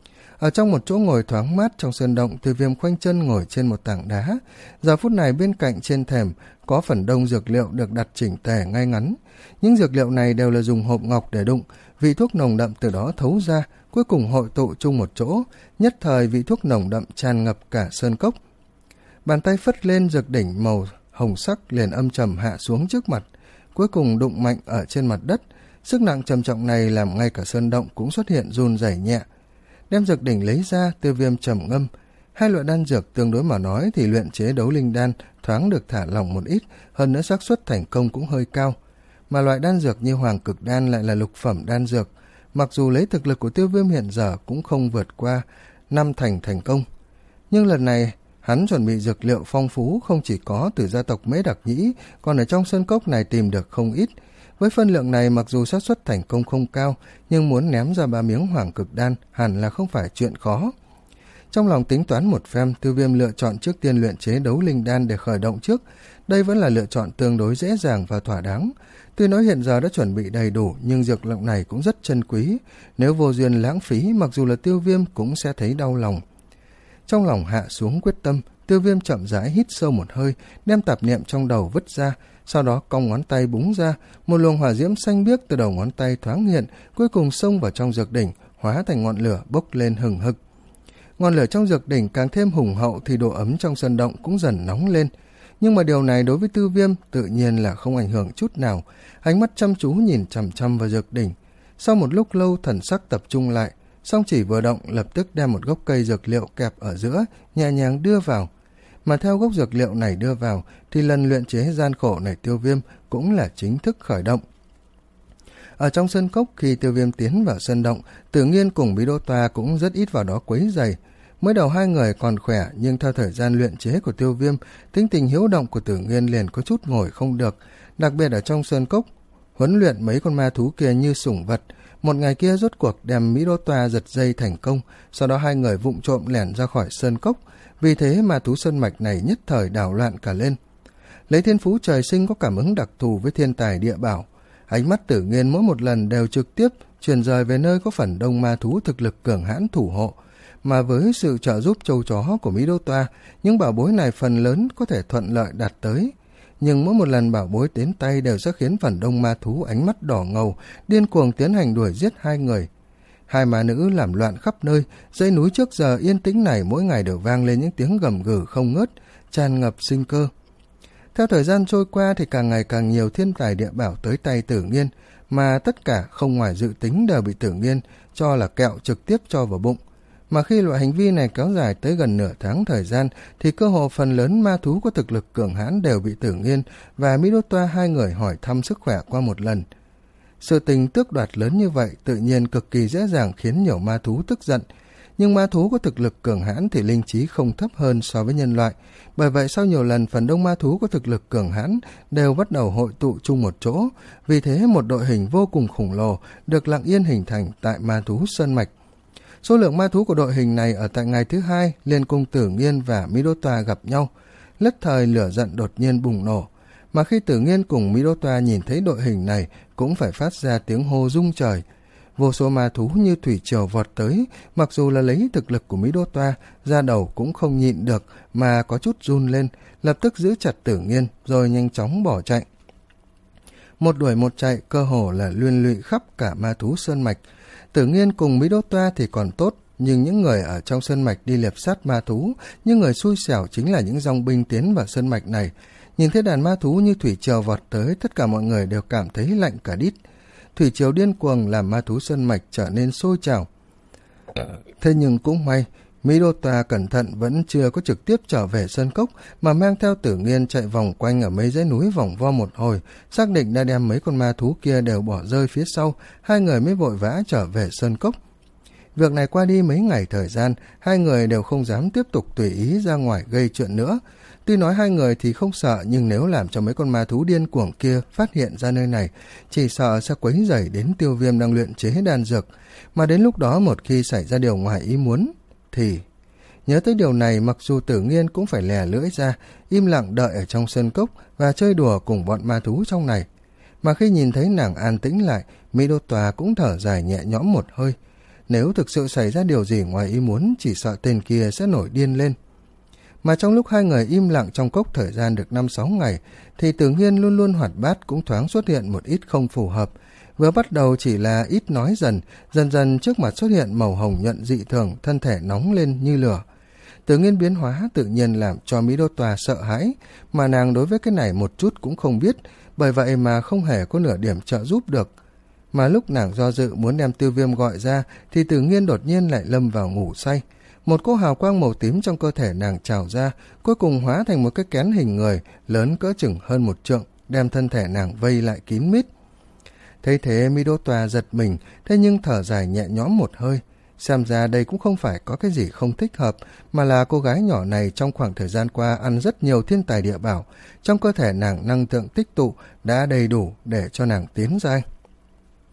Ở trong một chỗ ngồi thoáng mát trong sơn động, Tiêu Viêm khoanh chân ngồi trên một tảng đá. Giờ phút này bên cạnh trên thềm có phần đông dược liệu được đặt chỉnh tề ngay ngắn. Những dược liệu này đều là dùng hộp ngọc để đụng, vị thuốc nồng đậm từ đó thấu ra, cuối cùng hội tụ chung một chỗ, nhất thời vị thuốc nồng đậm tràn ngập cả sơn cốc. Bàn tay phất lên, dược đỉnh màu hồng sắc liền âm trầm hạ xuống trước mặt, cuối cùng đụng mạnh ở trên mặt đất. Sức nặng trầm trọng này làm ngay cả sơn động cũng xuất hiện run rẩy nhẹ. Đem dược đỉnh lấy ra, Tiêu Viêm trầm ngâm. Hai loại đan dược tương đối mà nói thì luyện chế đấu linh đan thoáng được thả lỏng một ít, hơn nữa xác suất thành công cũng hơi cao. Mà loại đan dược như hoàng cực đan lại là lục phẩm đan dược, mặc dù lấy thực lực của Tiêu Viêm hiện giờ cũng không vượt qua năm thành thành công. Nhưng lần này hắn chuẩn bị dược liệu phong phú, không chỉ có từ gia tộc Mễ Đặc Nhĩ, còn ở trong sơn cốc này tìm được không ít. Với phân lượng này mặc dù xác suất thành công không cao, nhưng muốn ném ra ba miếng hoàng cực đan hẳn là không phải chuyện khó. Trong lòng tính toán một phen, Tiêu Viêm lựa chọn trước tiên luyện chế đấu linh đan để khởi động trước. Đây vẫn là lựa chọn tương đối dễ dàng và thỏa đáng. Tuy nói hiện giờ đã chuẩn bị đầy đủ, nhưng dược liệu này cũng rất chân quý. Nếu vô duyên lãng phí, mặc dù là Tiêu Viêm cũng sẽ thấy đau lòng. Trong lòng hạ xuống quyết tâm, Tiêu Viêm chậm rãi hít sâu một hơi, đem tạp niệm trong đầu vứt ra, sau đó cong ngón tay búng ra, một luồng hỏa diễm xanh biếc từ đầu ngón tay thoáng hiện, cuối cùng xông vào trong dược đỉnh, hóa thành ngọn lửa bốc lên hừng hực. Ngọn lửa trong dược đỉnh càng thêm hùng hậu thì độ ấm trong sân động cũng dần nóng lên. Nhưng mà điều này đối với Tiêu Viêm tự nhiên là không ảnh hưởng chút nào, ánh mắt chăm chú nhìn chằm chằm vào dược đỉnh. Sau một lúc lâu thần sắc tập trung lại, song chỉ vừa động lập tức đem một gốc cây dược liệu kẹp ở giữa, nhẹ nhàng đưa vào. Mà theo gốc dược liệu này đưa vào thì lần luyện chế gian khổ này Tiêu Viêm cũng là chính thức khởi động. Ở trong sân cốc, khi Tiêu Viêm tiến vào sân động, Tử Nghiên cùng Bí Đô Toa cũng rất ít vào đó quấy rầy. Mới đầu hai người còn khỏe, nhưng theo thời gian luyện chế của Tiêu Viêm, tính tình hiếu động của Tử Nghiên liền có chút ngồi không được. Đặc biệt ở trong sơn cốc, huấn luyện mấy con ma thú kia như sủng vật. Một ngày kia rốt cuộc đem Bí Đô Toa giật dây thành công, sau đó hai người vụng trộm lẻn ra khỏi sơn cốc. Vì thế ma thú sơn mạch này nhất thời đảo loạn cả lên. Lấy thiên phú trời sinh có cảm ứng đặc thù với thiên tài địa bảo, ánh mắt Tử Nghiên mỗi một lần đều trực tiếp chuyển rời về nơi có phần đông ma thú thực lực cường hãn thủ hộ. Mà với sự trợ giúp châu chó của Bí Đô Toa, những bảo bối này phần lớn có thể thuận lợi đạt tới. Nhưng mỗi một lần bảo bối đến tay đều sẽ khiến phần đông ma thú ánh mắt đỏ ngầu, điên cuồng tiến hành đuổi giết hai người. Hai ma nữ làm loạn khắp nơi, dãy núi trước giờ yên tĩnh này mỗi ngày đều vang lên những tiếng gầm gừ không ngớt, tràn ngập sinh cơ. Theo thời gian trôi qua thì càng ngày càng nhiều thiên tài địa bảo tới tay Tử Nghiên, mà tất cả không ngoài dự tính đều bị Tử Nghiên cho là kẹo trực tiếp cho vào bụng. Mà khi loại hành vi này kéo dài tới gần nửa tháng thời gian thì cơ hồ phần lớn ma thú có thực lực cường hãn đều bị Tử Nghiên và Bí Đô Toa hai người hỏi thăm sức khỏe qua một lần. Sự tình tước đoạt lớn như vậy tự nhiên cực kỳ dễ dàng khiến nhiều ma thú tức giận. Nhưng ma thú có thực lực cường hãn thì linh trí không thấp hơn so với nhân loại. Bởi vậy sau nhiều lần phần đông ma thú có thực lực cường hãn đều bắt đầu hội tụ chung một chỗ. Vì thế một đội hình vô cùng khổng lồ được lặng yên hình thành tại ma thú sơn mạch. Số lượng ma thú của đội hình này ở tại ngày thứ hai liền cùng Tử Nghiên và Bí Đô Toa gặp nhau. Lất thời lửa giận đột nhiên bùng nổ. Mà khi Tử Nghiên cùng Bí Đô Toa nhìn thấy đội hình này cũng phải phát ra tiếng hô rung trời. Vô số ma thú như thủy triều vọt tới, mặc dù là lấy thực lực của Bí Đô Toa, da đầu cũng không nhịn được mà có chút run lên, lập tức giữ chặt Tử Nghiên rồi nhanh chóng bỏ chạy. Một đuổi một chạy cơ hồ là liên lụy khắp cả ma thú sơn mạch. Tử Nghiên cùng Bí Đô Toa thì còn tốt, nhưng những người ở trong sơn mạch đi liệp sát ma thú, những người xui xẻo chính là những dòng binh tiến vào sơn mạch này. Nhìn thấy đàn ma thú như thủy triều vọt tới, tất cả mọi người đều cảm thấy lạnh cả đít. Thủy triều điên cuồng làm ma thú sơn mạch trở nên sôi trào. Thế nhưng cũng may, Bí Đô Toa cẩn thận vẫn chưa có trực tiếp trở về sơn cốc, mà mang theo Tử Nghiên chạy vòng quanh ở mấy dãy núi vòng vo một hồi, xác định đã đem mấy con ma thú kia đều bỏ rơi phía sau, hai người mới vội vã trở về sơn cốc. Việc này qua đi mấy ngày thời gian, hai người đều không dám tiếp tục tùy ý ra ngoài gây chuyện nữa. Tuy nói hai người thì không sợ, nhưng nếu làm cho mấy con ma thú điên cuồng kia phát hiện ra nơi này, chỉ sợ sẽ quấy rầy đến Tiêu Viêm đang luyện chế đan dược. Mà đến lúc đó một khi xảy ra điều ngoài ý muốn, thì... Nhớ tới điều này, mặc dù Tử Nghiên cũng phải lè lưỡi ra, im lặng đợi ở trong sân cốc và chơi đùa cùng bọn ma thú trong này. Mà khi nhìn thấy nàng an tĩnh lại, Bí Đô Toa cũng thở dài nhẹ nhõm một hơi. Nếu thực sự xảy ra điều gì ngoài ý muốn, chỉ sợ tên kia sẽ nổi điên lên. Mà trong lúc hai người im lặng trong cốc thời gian được năm sáu ngày, thì Tử Nghiên luôn luôn hoạt bát cũng thoáng xuất hiện một ít không phù hợp. Vừa bắt đầu chỉ là ít nói dần, dần dần trước mặt xuất hiện màu hồng nhuận dị thường, thân thể nóng lên như lửa. Tử Nghiên biến hóa tự nhiên làm cho Bí Đô Toa sợ hãi, mà nàng đối với cái này một chút cũng không biết, bởi vậy mà không hề có nửa điểm trợ giúp được. Mà lúc nàng do dự muốn đem Tiêu Viêm gọi ra, thì Tử Nghiên đột nhiên lại lâm vào ngủ say. Một cỗ hào quang màu tím trong cơ thể nàng trào ra, cuối cùng hóa thành một cái kén hình người, lớn cỡ chừng hơn một trượng, đem thân thể nàng vây lại kín mít. Thấy thế Bí Đô Toa giật mình, thế nhưng thở dài nhẹ nhõm một hơi. Xem ra đây cũng không phải có cái gì không thích hợp, mà là cô gái nhỏ này trong khoảng thời gian qua ăn rất nhiều thiên tài địa bảo, trong cơ thể nàng năng lượng tích tụ đã đầy đủ để cho nàng tiến giai.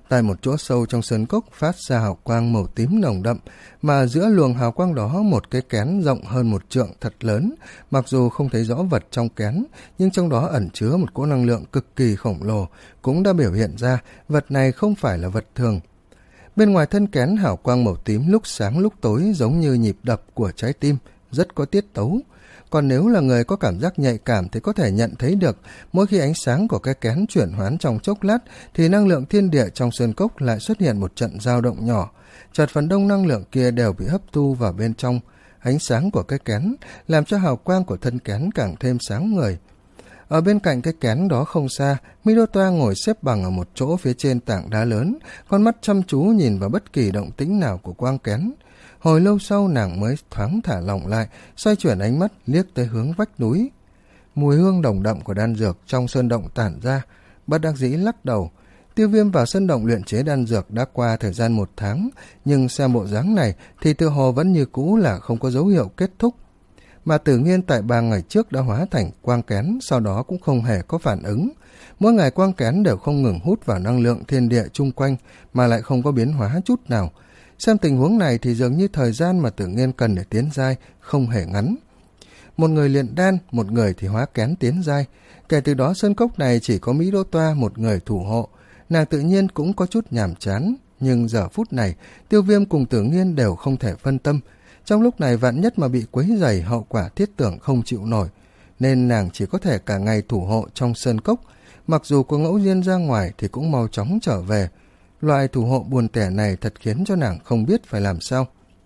Tại một chỗ sâu trong sơn cốc phát ra hào quang màu tím nồng đậm, mà giữa luồng hào quang đó một cái kén rộng hơn một trượng thật lớn. Mặc dù không thấy rõ vật trong kén, nhưng trong đó ẩn chứa một cỗ năng lượng cực kỳ khổng lồ, cũng đã biểu hiện ra vật này không phải là vật thường. Bên ngoài thân kén hào quang màu tím lúc sáng lúc tối giống như nhịp đập của trái tim, rất có tiết tấu. Còn nếu là người có cảm giác nhạy cảm thì có thể nhận thấy được mỗi khi ánh sáng của cái kén chuyển hoán trong chốc lát thì năng lượng thiên địa trong sơn cốc lại xuất hiện một trận dao động nhỏ. Chợt phần đông năng lượng kia đều bị hấp thu vào bên trong ánh sáng của cái kén, làm cho hào quang của thân kén càng thêm sáng ngời. Ở bên cạnh cái kén đó không xa, Minotaur ngồi xếp bằng ở một chỗ phía trên tảng đá lớn, con mắt chăm chú nhìn vào bất kỳ động tĩnh nào của quang kén. Hồi lâu sau nàng mới thoáng thả lỏng lại, xoay chuyển ánh mắt liếc tới hướng vách núi. Mùi hương nồng đậm của đan dược trong sơn động tản ra, bất đắc dĩ lắc đầu. Tiêu Viêm vào sơn động luyện chế đan dược đã qua thời gian một tháng, nhưng xem bộ dáng này thì tựa hồ vẫn như cũ là không có dấu hiệu kết thúc. Mà Tử Nghiên tại ba ngày trước đã hóa thành quang kén, sau đó cũng không hề có phản ứng. Mỗi ngày quang kén đều không ngừng hút vào năng lượng thiên địa chung quanh, mà lại không có biến hóa chút nào. Xem tình huống này thì dường như thời gian mà Tử Nghiên cần để tiến giai không hề ngắn. Một người luyện đan, một người thì hóa kén tiến giai. Kể từ đó sơn cốc này chỉ có Minotaur một người thủ hộ. Nàng tự nhiên cũng có chút nhàm chán, nhưng giờ phút này Tiêu Viêm cùng Tử Nghiên đều không thể phân tâm. Trong lúc này vạn nhất mà bị quấy rầy, hậu quả thiết tưởng không chịu nổi, nên nàng chỉ có thể cả ngày thủ hộ trong sơn cốc. Mặc dù có ngẫu nhiên ra ngoài thì cũng mau chóng trở về. Loại thủ hộ buồn tẻ này thật khiến cho nàng không biết phải làm sao.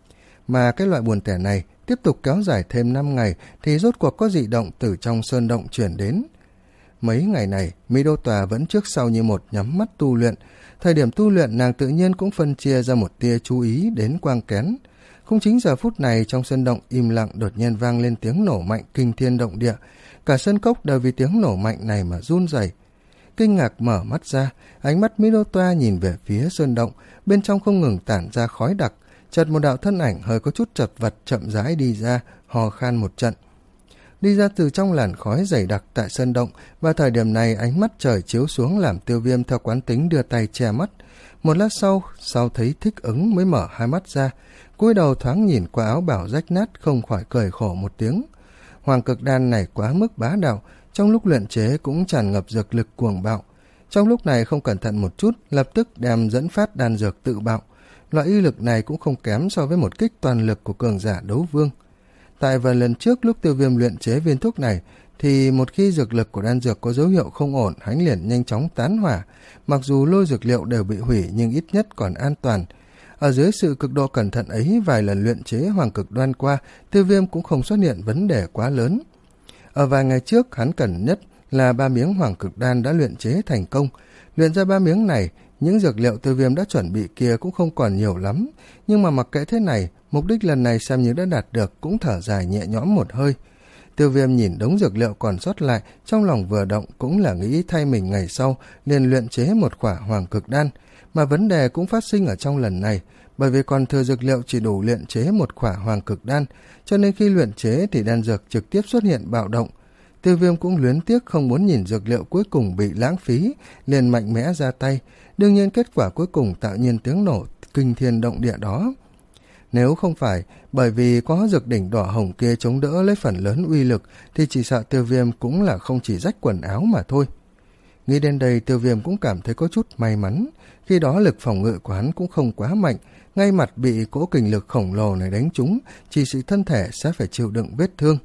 Mà cái loại buồn tẻ này tiếp tục kéo dài thêm năm ngày thì rốt cuộc có dị động từ trong sơn động chuyển đến. Mấy ngày này, Minotaur vẫn trước sau như một nhắm mắt tu luyện. Thời điểm tu luyện nàng tự nhiên cũng phân chia ra một tia chú ý đến quang kén. Không chính giờ phút này trong sơn động im lặng đột nhiên vang lên tiếng nổ mạnh kinh thiên động địa. Cả sơn cốc đều vì tiếng nổ mạnh này mà run rẩy. Kinh ngạc mở mắt ra, ánh mắt Minotaur nhìn về phía sơn động, bên trong không ngừng tản ra khói đặc. Chợt một đạo thân ảnh hơi có chút chật vật chậm rãi đi ra, hò khan một trận. Đi ra từ trong làn khói dày đặc tại sơn động, và thời điểm này ánh mắt trời chiếu xuống làm Tiêu Viêm theo quán tính đưa tay che mắt. Một lát sau, sau thấy thích ứng mới mở hai mắt ra, cúi đầu thoáng nhìn qua áo bào rách nát không khỏi cười khổ một tiếng. Hoàng cực đan này quá mức bá đạo, trong lúc luyện chế cũng tràn ngập dược lực cuồng bạo. Trong lúc này không cẩn thận một chút, lập tức đem dẫn phát đan dược tự bạo. Loại uy lực này cũng không kém so với một kích toàn lực của cường giả đấu vương. Tại vài lần trước lúc Tiêu Viêm luyện chế viên thuốc này, thì một khi dược lực của đan dược có dấu hiệu không ổn, hắn liền nhanh chóng tán hỏa. Mặc dù lôi dược liệu đều bị hủy nhưng ít nhất còn an toàn. Ở dưới sự cực độ cẩn thận ấy, vài lần luyện chế hoàng cực đoan qua, Tiêu Viêm cũng không xuất hiện vấn đề quá lớn. Ở vài ngày trước, hắn cần nhất là ba miếng hoàng cực đan đã luyện chế thành công. Luyện ra ba miếng này, những dược liệu Tiêu Viêm đã chuẩn bị kia cũng không còn nhiều lắm. Nhưng mà mặc kệ thế này, mục đích lần này xem như đã đạt được, cũng thở dài nhẹ nhõm một hơi. Tiêu Viêm nhìn đống dược liệu còn sót lại, trong lòng vừa động cũng là nghĩ thay mình ngày sau liền luyện chế một quả hoàng cực đan. Mà vấn đề cũng phát sinh ở trong lần này, bởi vì còn thừa dược liệu chỉ đủ luyện chế một quả hoàng cực đan, cho nên khi luyện chế thì đan dược trực tiếp xuất hiện bạo động. Tiêu Viêm cũng luyến tiếc không muốn nhìn dược liệu cuối cùng bị lãng phí, liền mạnh mẽ ra tay. Đương nhiên kết quả cuối cùng tạo nhiên tiếng nổ kinh thiên động địa đó. Nếu không phải bởi vì có dược đỉnh đỏ hồng kia chống đỡ lấy phần lớn uy lực thì chỉ sợ Tiêu Viêm cũng là không chỉ rách quần áo mà thôi. Nghĩ đến đây, Tiêu Viêm cũng cảm thấy có chút may mắn. Khi đó lực phòng ngự của hắn cũng không quá mạnh, ngay mặt bị cỗ kình lực khổng lồ này đánh trúng, chỉ sự thân thể sẽ phải chịu đựng vết thương.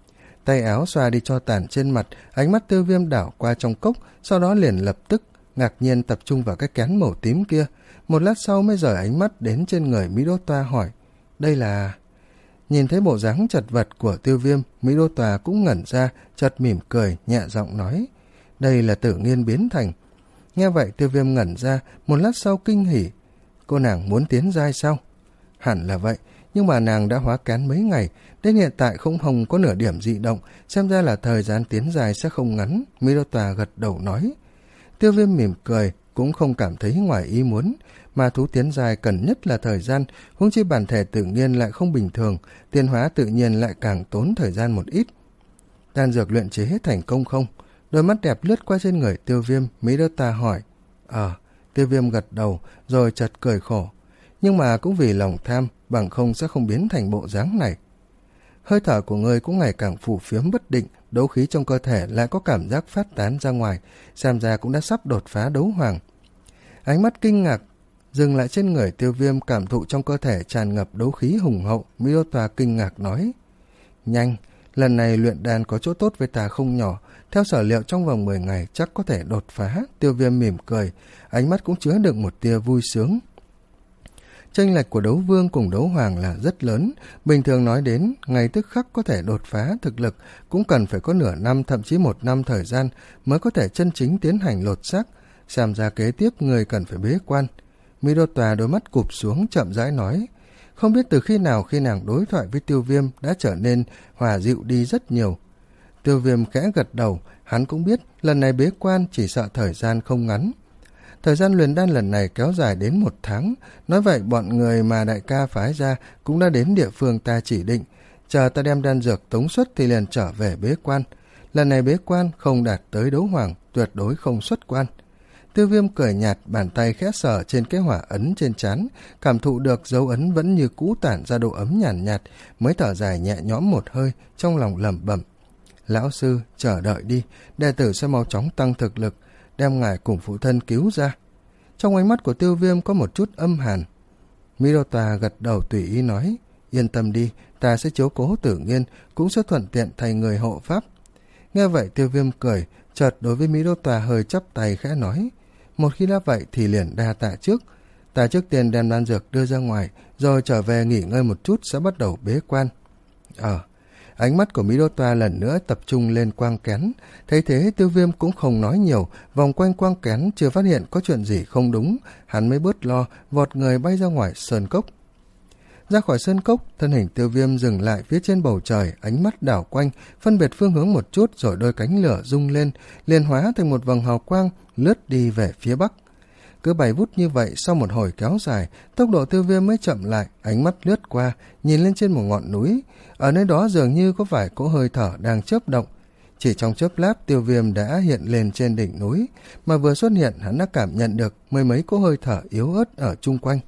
Tay áo xoa đi cho tàn trên mặt, ánh mắt Tiêu Viêm đảo qua trong cốc, sau đó liền lập tức ngạc nhiên tập trung vào cái kén màu tím kia. Một lát sau mới rời ánh mắt đến trên người Minotaur hỏi, đây là... Nhìn thấy bộ dáng chật vật của Tiêu Viêm, Minotaur cũng ngẩn ra, chợt mỉm cười, nhẹ giọng nói, đây là Tử Nghiên biến thành. Nghe vậy Tiêu Viêm ngẩn ra, một lát sau kinh hỉ, cô nàng muốn tiến giai sao? Hẳn là vậy, nhưng mà nàng đã hóa kén mấy ngày, đến hiện tại không hồng có nửa điểm dị động, xem ra là thời gian tiến giai sẽ không ngắn. Minotaur gật đầu nói. Tiêu Viêm mỉm cười, cũng không cảm thấy ngoài ý muốn, mà thú tiến giai cần nhất là thời gian, huống chi bản thể Tử Nghiên lại không bình thường, tiến hóa tự nhiên lại càng tốn thời gian một ít. Đan dược luyện chế thành công không? Đôi mắt đẹp lướt qua trên người Tiêu Viêm, Minotaur hỏi. Ờ, Tiêu Viêm gật đầu, rồi chợt cười khổ. Nhưng mà cũng vì lòng tham, bằng không sẽ không biến thành bộ dáng này. Hơi thở của ngươi cũng ngày càng phù phiếm bất định, đấu khí trong cơ thể lại có cảm giác phát tán ra ngoài, xem ra cũng đã sắp đột phá đấu hoàng. Ánh mắt kinh ngạc dừng lại trên người Tiêu Viêm, cảm thụ trong cơ thể tràn ngập đấu khí hùng hậu. Mỹ Đô Tòa kinh ngạc nói: nhanh, lần này luyện đan có chỗ tốt với ta không nhỏ, theo sở liệu trong vòng mười ngày chắc có thể đột phá. Tiêu Viêm mỉm cười, ánh mắt cũng chứa đựng một tia vui sướng. Chênh lệch của đấu vương cùng đấu hoàng là rất lớn, bình thường nói đến ngày tức khắc có thể đột phá thực lực cũng cần phải có nửa năm thậm chí một năm thời gian mới có thể chân chính tiến hành lột xác. Xem ra kế tiếp người cần phải bế quan. Mi Đô Tòa đôi mắt cụp xuống chậm rãi nói. Không biết từ khi nào khi nàng đối thoại với Tiêu Viêm đã trở nên hòa dịu đi rất nhiều. Tiêu Viêm khẽ gật đầu, hắn cũng biết lần này bế quan chỉ sợ thời gian không ngắn. Thời gian luyện đan lần này kéo dài đến một tháng, nói vậy bọn người mà đại ca phái ra cũng đã đến địa phương ta chỉ định, chờ ta đem đan dược tống xuất thì liền trở về bế quan. Lần này bế quan không đạt tới đấu hoàng, tuyệt đối không xuất quan. Tiêu Viêm cười nhạt, bàn tay khẽ sờ trên cái hỏa ấn trên trán, cảm thụ được dấu ấn vẫn như cũ tản ra độ ấm nhàn nhạt, nhạt, mới thở dài nhẹ nhõm một hơi, trong lòng lẩm bẩm: lão sư, chờ đợi đi, đệ tử sẽ mau chóng tăng thực lực, đem ngài cùng phụ thân cứu ra. Trong ánh mắt của Tiêu Viêm có một chút âm hàn. Mi Đô Tòa gật đầu tùy ý nói: yên tâm đi, ta sẽ chiếu cố Tử Nghiên, cũng sẽ thuận tiện thay người hộ pháp. Nghe vậy Tiêu Viêm cười, chợt đối với Mi Đô Tòa hơi chắp tay khẽ nói: một khi đã vậy thì liền đa tạ trước. Ta trước tiên đem đan dược đưa ra ngoài, rồi trở về nghỉ ngơi một chút sẽ bắt đầu bế quan. Ờ, ánh mắt của Mỹ Đô Toa lần nữa tập trung lên quang kén. Thấy thế Tiêu Viêm cũng không nói nhiều, vòng quanh quang kén chưa phát hiện có chuyện gì không đúng, hắn mới bớt lo, vọt người bay ra ngoài sơn cốc. Ra khỏi sơn cốc, thân hình Tiêu Viêm dừng lại phía trên bầu trời, ánh mắt đảo quanh, phân biệt phương hướng một chút, rồi đôi cánh lửa rung lên, liền hóa thành một vầng hào quang lướt đi về phía bắc. Cứ bay vút như vậy, sau một hồi kéo dài, tốc độ Tiêu Viêm mới chậm lại, ánh mắt lướt qua, nhìn lên trên một ngọn núi. Ở nơi đó dường như có vài cỗ hơi thở đang chớp động. Chỉ trong chớp lát, Tiêu Viêm đã hiện lên trên đỉnh núi, mà vừa xuất hiện hắn đã cảm nhận được mười mấy cỗ hơi thở yếu ớt ở chung quanh.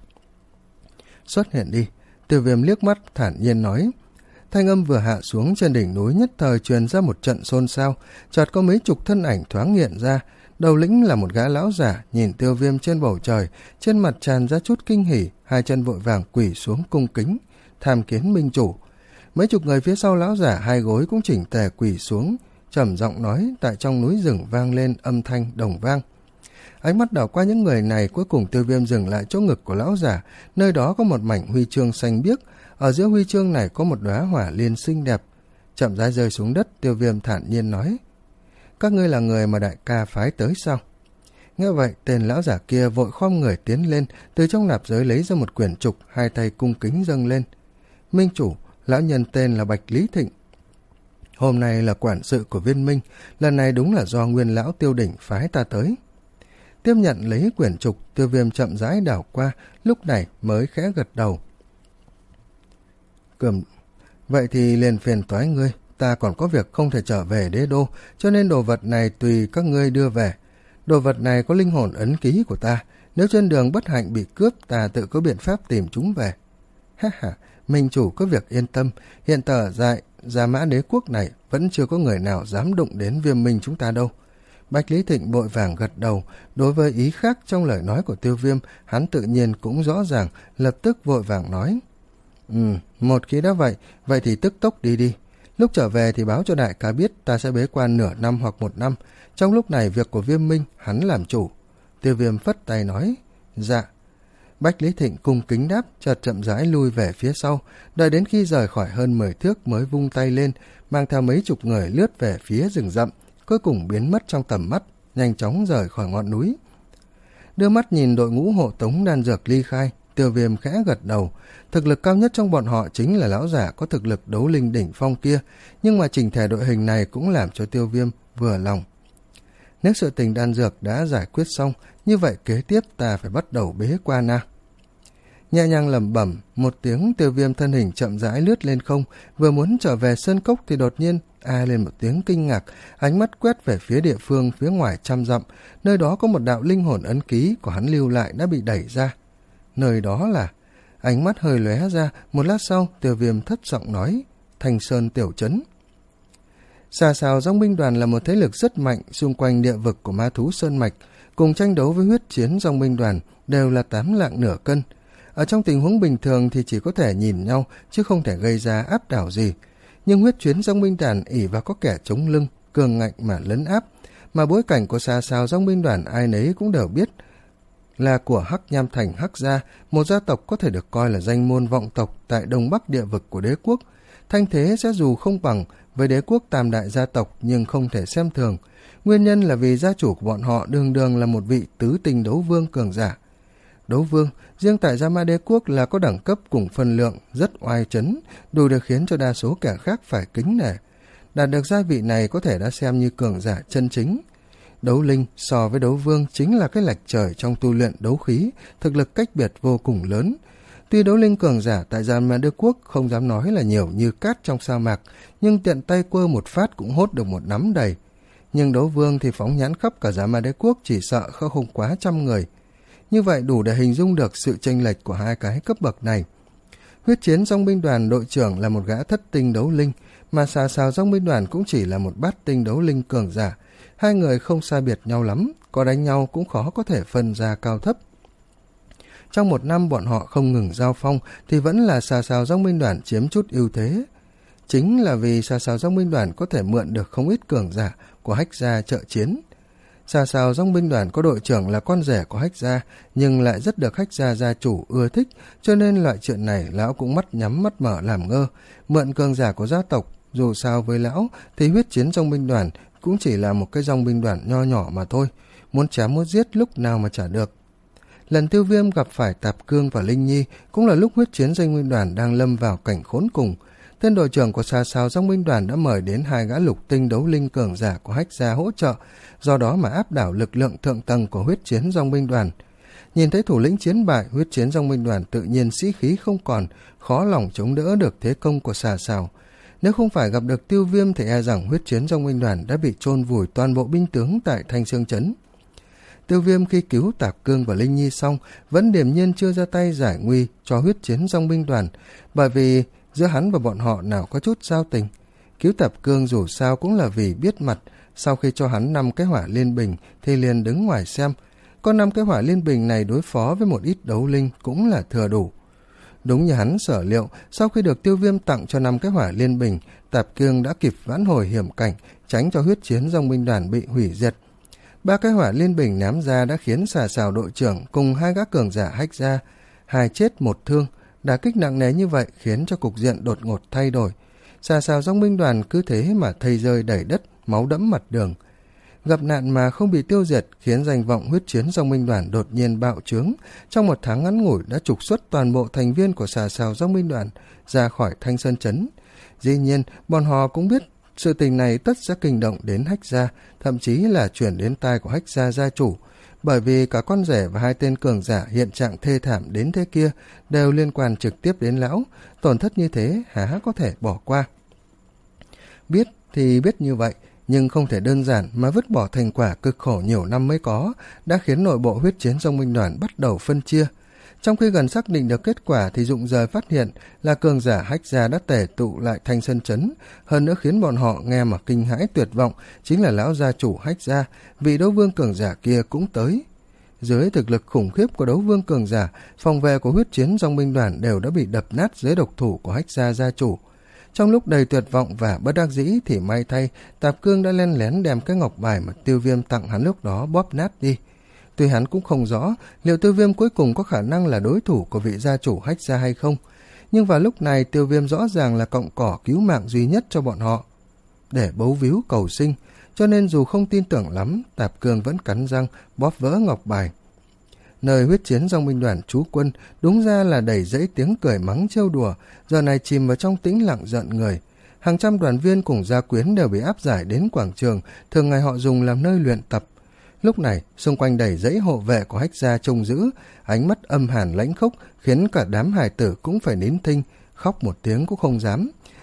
Xuất hiện đi, Tiêu Viêm liếc mắt thản nhiên nói. Thanh âm vừa hạ xuống, trên đỉnh núi nhất thời truyền ra một trận xôn xao, chợt có mấy chục thân ảnh thoáng hiện ra. Đầu lĩnh là một gã lão giả, nhìn Tiêu Viêm trên bầu trời, trên mặt tràn ra chút kinh hỉ, hai chân vội vàng quỳ xuống cung kính, tham kiến minh chủ. Mấy chục người phía sau lão giả hai gối cũng chỉnh tề quỳ xuống, trầm giọng nói. Tại trong núi rừng vang lên âm thanh đồng vang. Ánh mắt đảo qua những người này, cuối cùng Tiêu Viêm dừng lại chỗ ngực của lão giả, nơi đó có một mảnh huy chương xanh biếc, ở giữa huy chương này có một đóa hỏa liên xinh đẹp. Chậm rãi rơi xuống đất, Tiêu Viêm thản nhiên nói. Các ngươi là người mà đại ca phái tới sao? Nghe vậy, tên lão giả kia vội khom người tiến lên, từ trong nạp giới lấy ra một quyển trục, hai tay cung kính dâng lên. Minh chủ, lão nhân tên là Bạch Lý Thịnh. Hôm nay là quản sự của Viên Minh, lần này đúng là do nguyên lão Tiêu Đỉnh phái ta tới. Tiếp nhận lấy quyển trục, Tiêu Viêm chậm rãi đảo qua, lúc này mới khẽ gật đầu. Cầm, vậy thì liền phiền toái ngươi, ta còn có việc không thể trở về đế đô, cho nên đồ vật này tùy các ngươi đưa về. Đồ vật này có linh hồn ấn ký của ta, nếu trên đường bất hạnh bị cướp, ta tự có biện pháp tìm chúng về. Ha ha, minh chủ có việc yên tâm, hiện tờ dại Gia Mã Đế quốc này vẫn chưa có người nào dám đụng đến Viêm Minh chúng ta đâu. Bạch Lý Thịnh vội vàng gật đầu, đối với ý khác trong lời nói của Tiêu Viêm, hắn tự nhiên cũng rõ ràng, lập tức vội vàng nói. Ừ, một khi đã vậy, vậy thì tức tốc đi đi. Lúc trở về thì báo cho đại ca biết ta sẽ bế quan nửa năm hoặc một năm, trong lúc này việc của Viêm Minh hắn làm chủ. Tiêu Viêm phất tay nói. Dạ. Bạch Lý Thịnh cung kính đáp, chợt chậm rãi lui về phía sau, đợi đến khi rời khỏi hơn mười thước mới vung tay lên, mang theo mấy chục người lướt về phía rừng rậm, cuối cùng biến mất trong tầm mắt, nhanh chóng rời khỏi ngọn núi. Đưa mắt nhìn đội ngũ hộ tống đan dược ly khai, Tiêu Viêm khẽ gật đầu. Thực lực cao nhất trong bọn họ chính là lão giả có thực lực đấu linh đỉnh phong kia, nhưng mà chỉnh thể đội hình này cũng làm cho Tiêu Viêm vừa lòng. Nếu sự tình đan dược đã giải quyết xong, như vậy kế tiếp ta phải bắt đầu bế quan à. Nhẹ nhàng lẩm bẩm một tiếng, Tiêu Viêm thân hình chậm rãi lướt lên không, vừa muốn trở về sơn cốc thì đột nhiên A lên một tiếng kinh ngạc, ánh mắt quét về phía địa phương phía ngoài trăm dặm, nơi đó có một đạo linh hồn ấn ký của hắn lưu lại đã bị đẩy ra. Nơi đó là... Ánh mắt hơi lóe ra, một lát sau Tiêu Viêm thấp giọng nói, Thanh Sơn tiểu trấn. Xà Xào Dòng binh đoàn là một thế lực rất mạnh xung quanh địa vực của ma thú Sơn Mạch, cùng tranh đấu với huyết chiến dòng binh đoàn đều là tám lạng nửa cân. Ở trong tình huống bình thường thì chỉ có thể nhìn nhau chứ không thể gây ra áp đảo gì. Nhưng huyết chiến dòng binh đoàn ỷ vào có kẻ chống lưng, cường ngạnh mà lấn áp, mà bối cảnh của Xà Xào Dòng binh đoàn ai nấy cũng đều biết là của Hắc Nham Thành Hắc Gia, một gia tộc có thể được coi là danh môn vọng tộc tại đông bắc địa vực của đế quốc. Thanh thế sẽ dù không bằng với đế quốc tam đại gia tộc nhưng không thể xem thường. Nguyên nhân là vì gia chủ của bọn họ đường đường là một vị tứ tinh đấu vương cường giả. Đấu vương, riêng tại Gia Ma đế quốc là có đẳng cấp cùng phân lượng rất oai chấn, đủ để khiến cho đa số kẻ khác phải kính nể. Đạt được gia vị này có thể đã xem như cường giả chân chính. Đấu linh so với đấu vương chính là cái lệch trời trong tu luyện đấu khí, thực lực cách biệt vô cùng lớn. Tuy đấu linh cường giả tại Gia Ma đế quốc không dám nói là nhiều như cát trong sa mạc, nhưng tiện tay quơ một phát cũng hốt được một nắm đầy. Nhưng đấu vương thì phóng nhãn khắp cả Gia Ma đế quốc chỉ sợ không quá trăm người. Như vậy đủ để hình dung được sự chênh lệch của hai cái cấp bậc này. Huyết chiến dòng binh đoàn đội trưởng là một gã thất tinh đấu linh, mà Xà Xào dòng binh đoàn cũng chỉ là một bát tinh đấu linh cường giả. Hai người không xa biệt nhau lắm, có đánh nhau cũng khó có thể phân ra cao thấp. Trong một năm bọn họ không ngừng giao phong thì vẫn là Xà Xào dòng binh đoàn chiếm chút ưu thế. Chính là vì Xà Xào dòng binh đoàn có thể mượn được không ít cường giả của Hách Gia trợ chiến. Xà Xào dòng binh đoàn có đội trưởng là con rể của Hách Gia, nhưng lại rất được Hách Gia gia chủ ưa thích, cho nên loại chuyện này lão cũng mắt nhắm mắt mở làm ngơ, mượn cường giả của gia tộc. Dù sao với lão thì huyết chiến dòng binh đoàn cũng chỉ là một cái dòng binh đoàn nho nhỏ mà thôi, muốn chém muốn giết lúc nào mà chả được. Lần Tiêu Viêm gặp phải Tạp Cương và Linh Nhi cũng là lúc huyết chiến dòng binh đoàn đang lâm vào cảnh khốn cùng. Tên đội trưởng của Xà Xào dòng binh đoàn đã mời đến hai gã lục tinh đấu linh cường giả của Hách Gia hỗ trợ, do đó mà áp đảo lực lượng thượng tầng của huyết chiến dòng binh đoàn. Nhìn thấy thủ lĩnh chiến bại, huyết chiến dòng binh đoàn tự nhiên sĩ khí không còn, khó lòng chống đỡ được thế công của Xà Xào. Nếu không phải gặp được Tiêu Viêm thì e rằng huyết chiến dòng binh đoàn đã bị chôn vùi toàn bộ binh tướng tại Thanh Sương Trấn. Tiêu Viêm khi cứu Tạp Cương và Linh Nhi xong vẫn điềm nhiên chưa ra tay giải nguy cho huyết chiến dòng binh đoàn, bởi vì giữa hắn và bọn họ nào có chút giao tình. Cứu Tạp Cương dù sao cũng là vì biết mặt, sau khi cho hắn năm cái hỏa liên bình thì liền đứng ngoài xem. Có năm cái hỏa liên bình này đối phó với một ít đấu linh cũng là thừa đủ. Đúng như hắn sở liệu, sau khi được Tiêu Viêm tặng cho năm cái hỏa liên bình, Tạp Cương đã kịp vãn hồi hiểm cảnh, tránh cho huyết chiến dòng binh đoàn bị hủy diệt. Ba cái hỏa liên bình ném ra đã khiến Xà Xào đội trưởng cùng hai gã cường giả Hách Gia, hai chết một thương. Đả kích nặng nề như vậy khiến cho cục diện đột ngột thay đổi. Xà Xào dòng binh đoàn cứ thế mà thây rơi đầy đất, máu đẫm mặt đường. Gặp nạn mà không bị tiêu diệt khiến danh vọng huyết chiến dòng binh đoàn đột nhiên bạo trướng. Trong một tháng ngắn ngủi đã trục xuất toàn bộ thành viên của Xà Xào dòng binh đoàn ra khỏi Thanh Sơn Trấn. Dĩ nhiên, bọn họ cũng biết sự tình này tất sẽ kinh động đến Hách Gia, thậm chí là chuyển đến tai của Hách Gia gia chủ. Bởi vì cả con rể và hai tên cường giả hiện trạng thê thảm đến thế kia đều liên quan trực tiếp đến lão, tổn thất như thế há có thể bỏ qua. Biết thì biết như vậy, nhưng không thể đơn giản mà vứt bỏ thành quả cực khổ nhiều năm mới có, đã khiến nội bộ huyết chiến dòng binh đoàn bắt đầu phân chia. Trong khi gần xác định được kết quả thì rụng rời phát hiện là cường giả Hách Gia đã tề tụ lại Thanh Sơn Trấn. Hơn nữa khiến bọn họ nghe mà kinh hãi tuyệt vọng chính là lão gia chủ Hách Gia, vị đấu vương cường giả kia cũng tới. Dưới thực lực khủng khiếp của đấu vương cường giả, phòng vệ của huyết chiến dòng binh đoàn đều đã bị đập nát dưới độc thủ của Hách Gia gia chủ. Trong lúc đầy tuyệt vọng và bất đắc dĩ thì may thay, Tạp Cương đã len lén đem cái ngọc bài mà Tiêu Viêm tặng hắn lúc đó bóp nát đi. Tuy hắn cũng không rõ liệu Tiêu Viêm cuối cùng có khả năng là đối thủ của vị gia chủ Hách Gia hay không, nhưng vào lúc này Tiêu Viêm rõ ràng là cọng cỏ cứu mạng duy nhất cho bọn họ để bấu víu cầu sinh, cho nên dù không tin tưởng lắm, Tạp Cương vẫn cắn răng bóp vỡ ngọc bài. Nơi huyết chiến dòng binh đoàn trú quân đúng ra là đầy dẫy tiếng cười mắng trêu đùa, giờ này chìm vào trong tĩnh lặng giận người. Hàng trăm đoàn viên cùng gia quyến đều bị áp giải đến quảng trường thường ngày họ dùng làm nơi luyện tập. Lúc này xung quanh đầy dẫy hộ vệ của Hách Gia trông giữ, ánh mắt âm hàn lãnh khốc khiến cả đám hài tử cũng phải nín thinh, khóc một tiếng cũng không dám.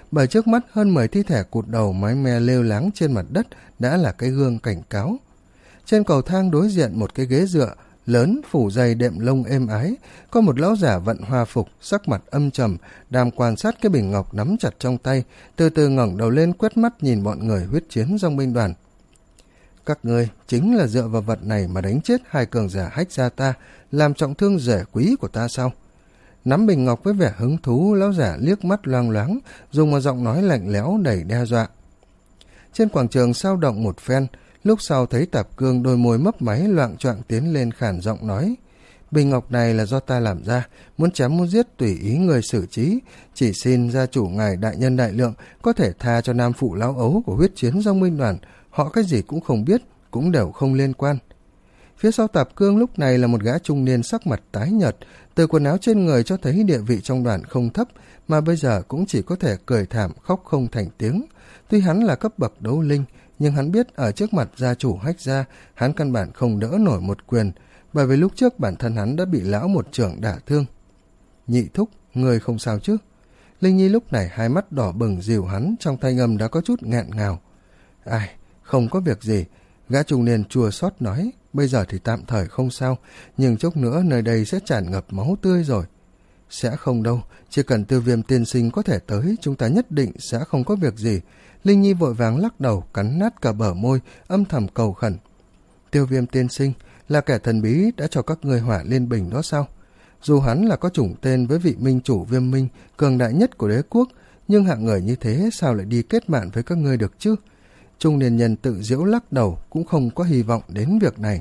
bởi trước mắt hơn mười thi thể cụt đầu mái me lêu láng trên mặt đất đã là cái gương cảnh cáo. Trên cầu thang đối diện một cái ghế dựa lớn phủ dày đệm lông êm ái, có một lão giả vận hoa phục, sắc mặt âm trầm, đang quan sát cái bình ngọc nắm chặt trong tay, từ từ ngẩng đầu lên quét mắt nhìn bọn người huyết chiến dòng binh đoàn. Các ngươi chính là dựa vào vật này mà đánh chết hai cường giả Hách gia ta, làm trọng thương rể quý của ta sao? Nắm bình ngọc với vẻ hứng thú, lão giả liếc mắt loang loáng, dùng một giọng nói lạnh lẽo đầy đe dọa. Trên quảng trường sao động một phen, lúc sau thấy Tạp Cương đôi môi mấp máy loạng choạng tiến lên khản giọng nói: bình ngọc này là do ta làm ra, muốn chém muốn giết tùy ý người xử trí, chỉ xin gia chủ ngài đại nhân đại lượng có thể tha cho nam phụ lão ấu của huyết chiến dòng binh đoàn, họ cái gì cũng không biết, cũng đều không liên quan. Phía sau Tạp Cương lúc này là một gã trung niên sắc mặt tái nhợt, từ quần áo trên người cho thấy địa vị trong đoàn không thấp, mà bây giờ cũng chỉ có thể cười thảm khóc không thành tiếng. Tuy hắn là cấp bậc đấu linh, nhưng hắn biết ở trước mặt gia chủ Hách gia, hắn căn bản không đỡ nổi một quyền, bởi vì lúc trước bản thân hắn đã bị lão một trưởng đả thương. Nhị thúc, người không sao chứ? Linh Nhi lúc này hai mắt đỏ bừng dìu hắn, trong thanh âm đã có chút nghẹn ngào. Ai, không có việc gì. Gã trung niên chua xót nói, bây giờ thì tạm thời không sao, nhưng chốc nữa nơi đây sẽ tràn ngập máu tươi rồi. Sẽ không đâu, chỉ cần Tiêu Viêm tiên sinh có thể tới, chúng ta nhất định sẽ không có việc gì. Linh Nhi vội vàng lắc đầu, cắn nát cả bờ môi, âm thầm cầu khẩn. Tiêu Viêm tiên sinh là kẻ thần bí đã cho các ngươi hỏa liên bình đó sao? Dù hắn là có chủng tên với vị minh chủ Viêm Minh, cường đại nhất của đế quốc, nhưng hạng người như thế sao lại đi kết bạn với các ngươi được chứ? Trung niên nhân tự giễu lắc đầu, cũng không có hy vọng đến việc này.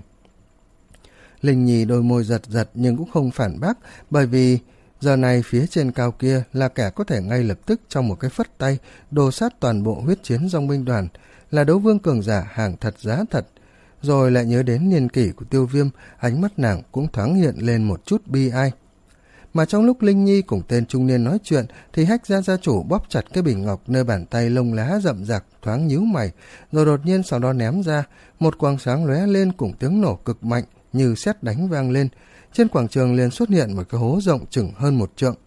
Linh Nhi đôi môi giật giật nhưng cũng không phản bác, bởi vì giờ này phía trên cao kia là kẻ có thể ngay lập tức trong một cái phất tay đồ sát toàn bộ huyết chiến dòng binh đoàn, là đấu vương cường giả hàng thật giá thật. Rồi lại nhớ đến niên kỷ của Tiêu Viêm, ánh mắt nàng cũng thoáng hiện lên một chút bi ai. Mà trong lúc Linh Nhi cùng tên trung niên nói chuyện thì Hách gia gia chủ bóp chặt cái bình ngọc nơi bàn tay lông lá rậm rạc, thoáng nhíu mày, rồi đột nhiên sau đó ném ra, một quang sáng lóe lên cùng tiếng nổ cực mạnh như sét đánh vang lên. Trên quảng trường liền xuất hiện một cái hố rộng chừng hơn một trượng.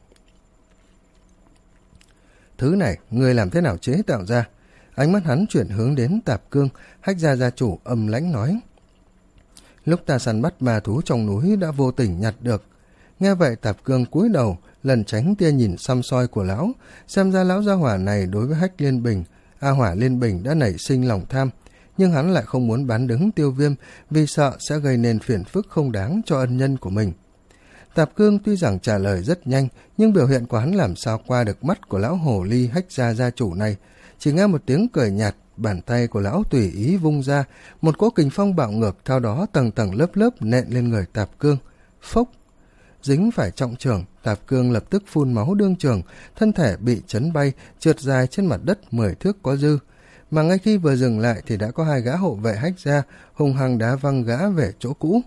Thứ này người làm thế nào chế tạo ra? Ánh mắt hắn chuyển hướng đến Tạp Cương. Hách gia gia chủ âm lãnh nói, lúc ta săn bắt ma thú trong núi đã vô tình nhặt được. Nghe vậy Tạp Cương cúi đầu, lần tránh tia nhìn xăm soi của lão, xem ra lão gia hỏa này đối với Hách Liên Bình, A Hỏa Liên Bình đã nảy sinh lòng tham, nhưng hắn lại không muốn bán đứng Tiêu Viêm vì sợ sẽ gây nên phiền phức không đáng cho ân nhân của mình. Tạp Cương tuy rằng trả lời rất nhanh, nhưng biểu hiện của hắn làm sao qua được mắt của lão hồ ly Hách gia gia chủ này. Chỉ nghe một tiếng cười nhạt, bàn tay của lão tùy ý vung ra, một cỗ kình phong bạo ngược theo đó tầng tầng lớp lớp nện lên người Tạp Cương. Phốc! Dính phải trọng trưởng, Tạp Cương lập tức phun máu đương trường, thân thể bị chấn bay, trượt dài trên mặt đất mười thước có dư. Mà ngay khi vừa dừng lại thì đã có hai gã hộ vệ Hách gia hung hăng đá văng gã về chỗ cũ.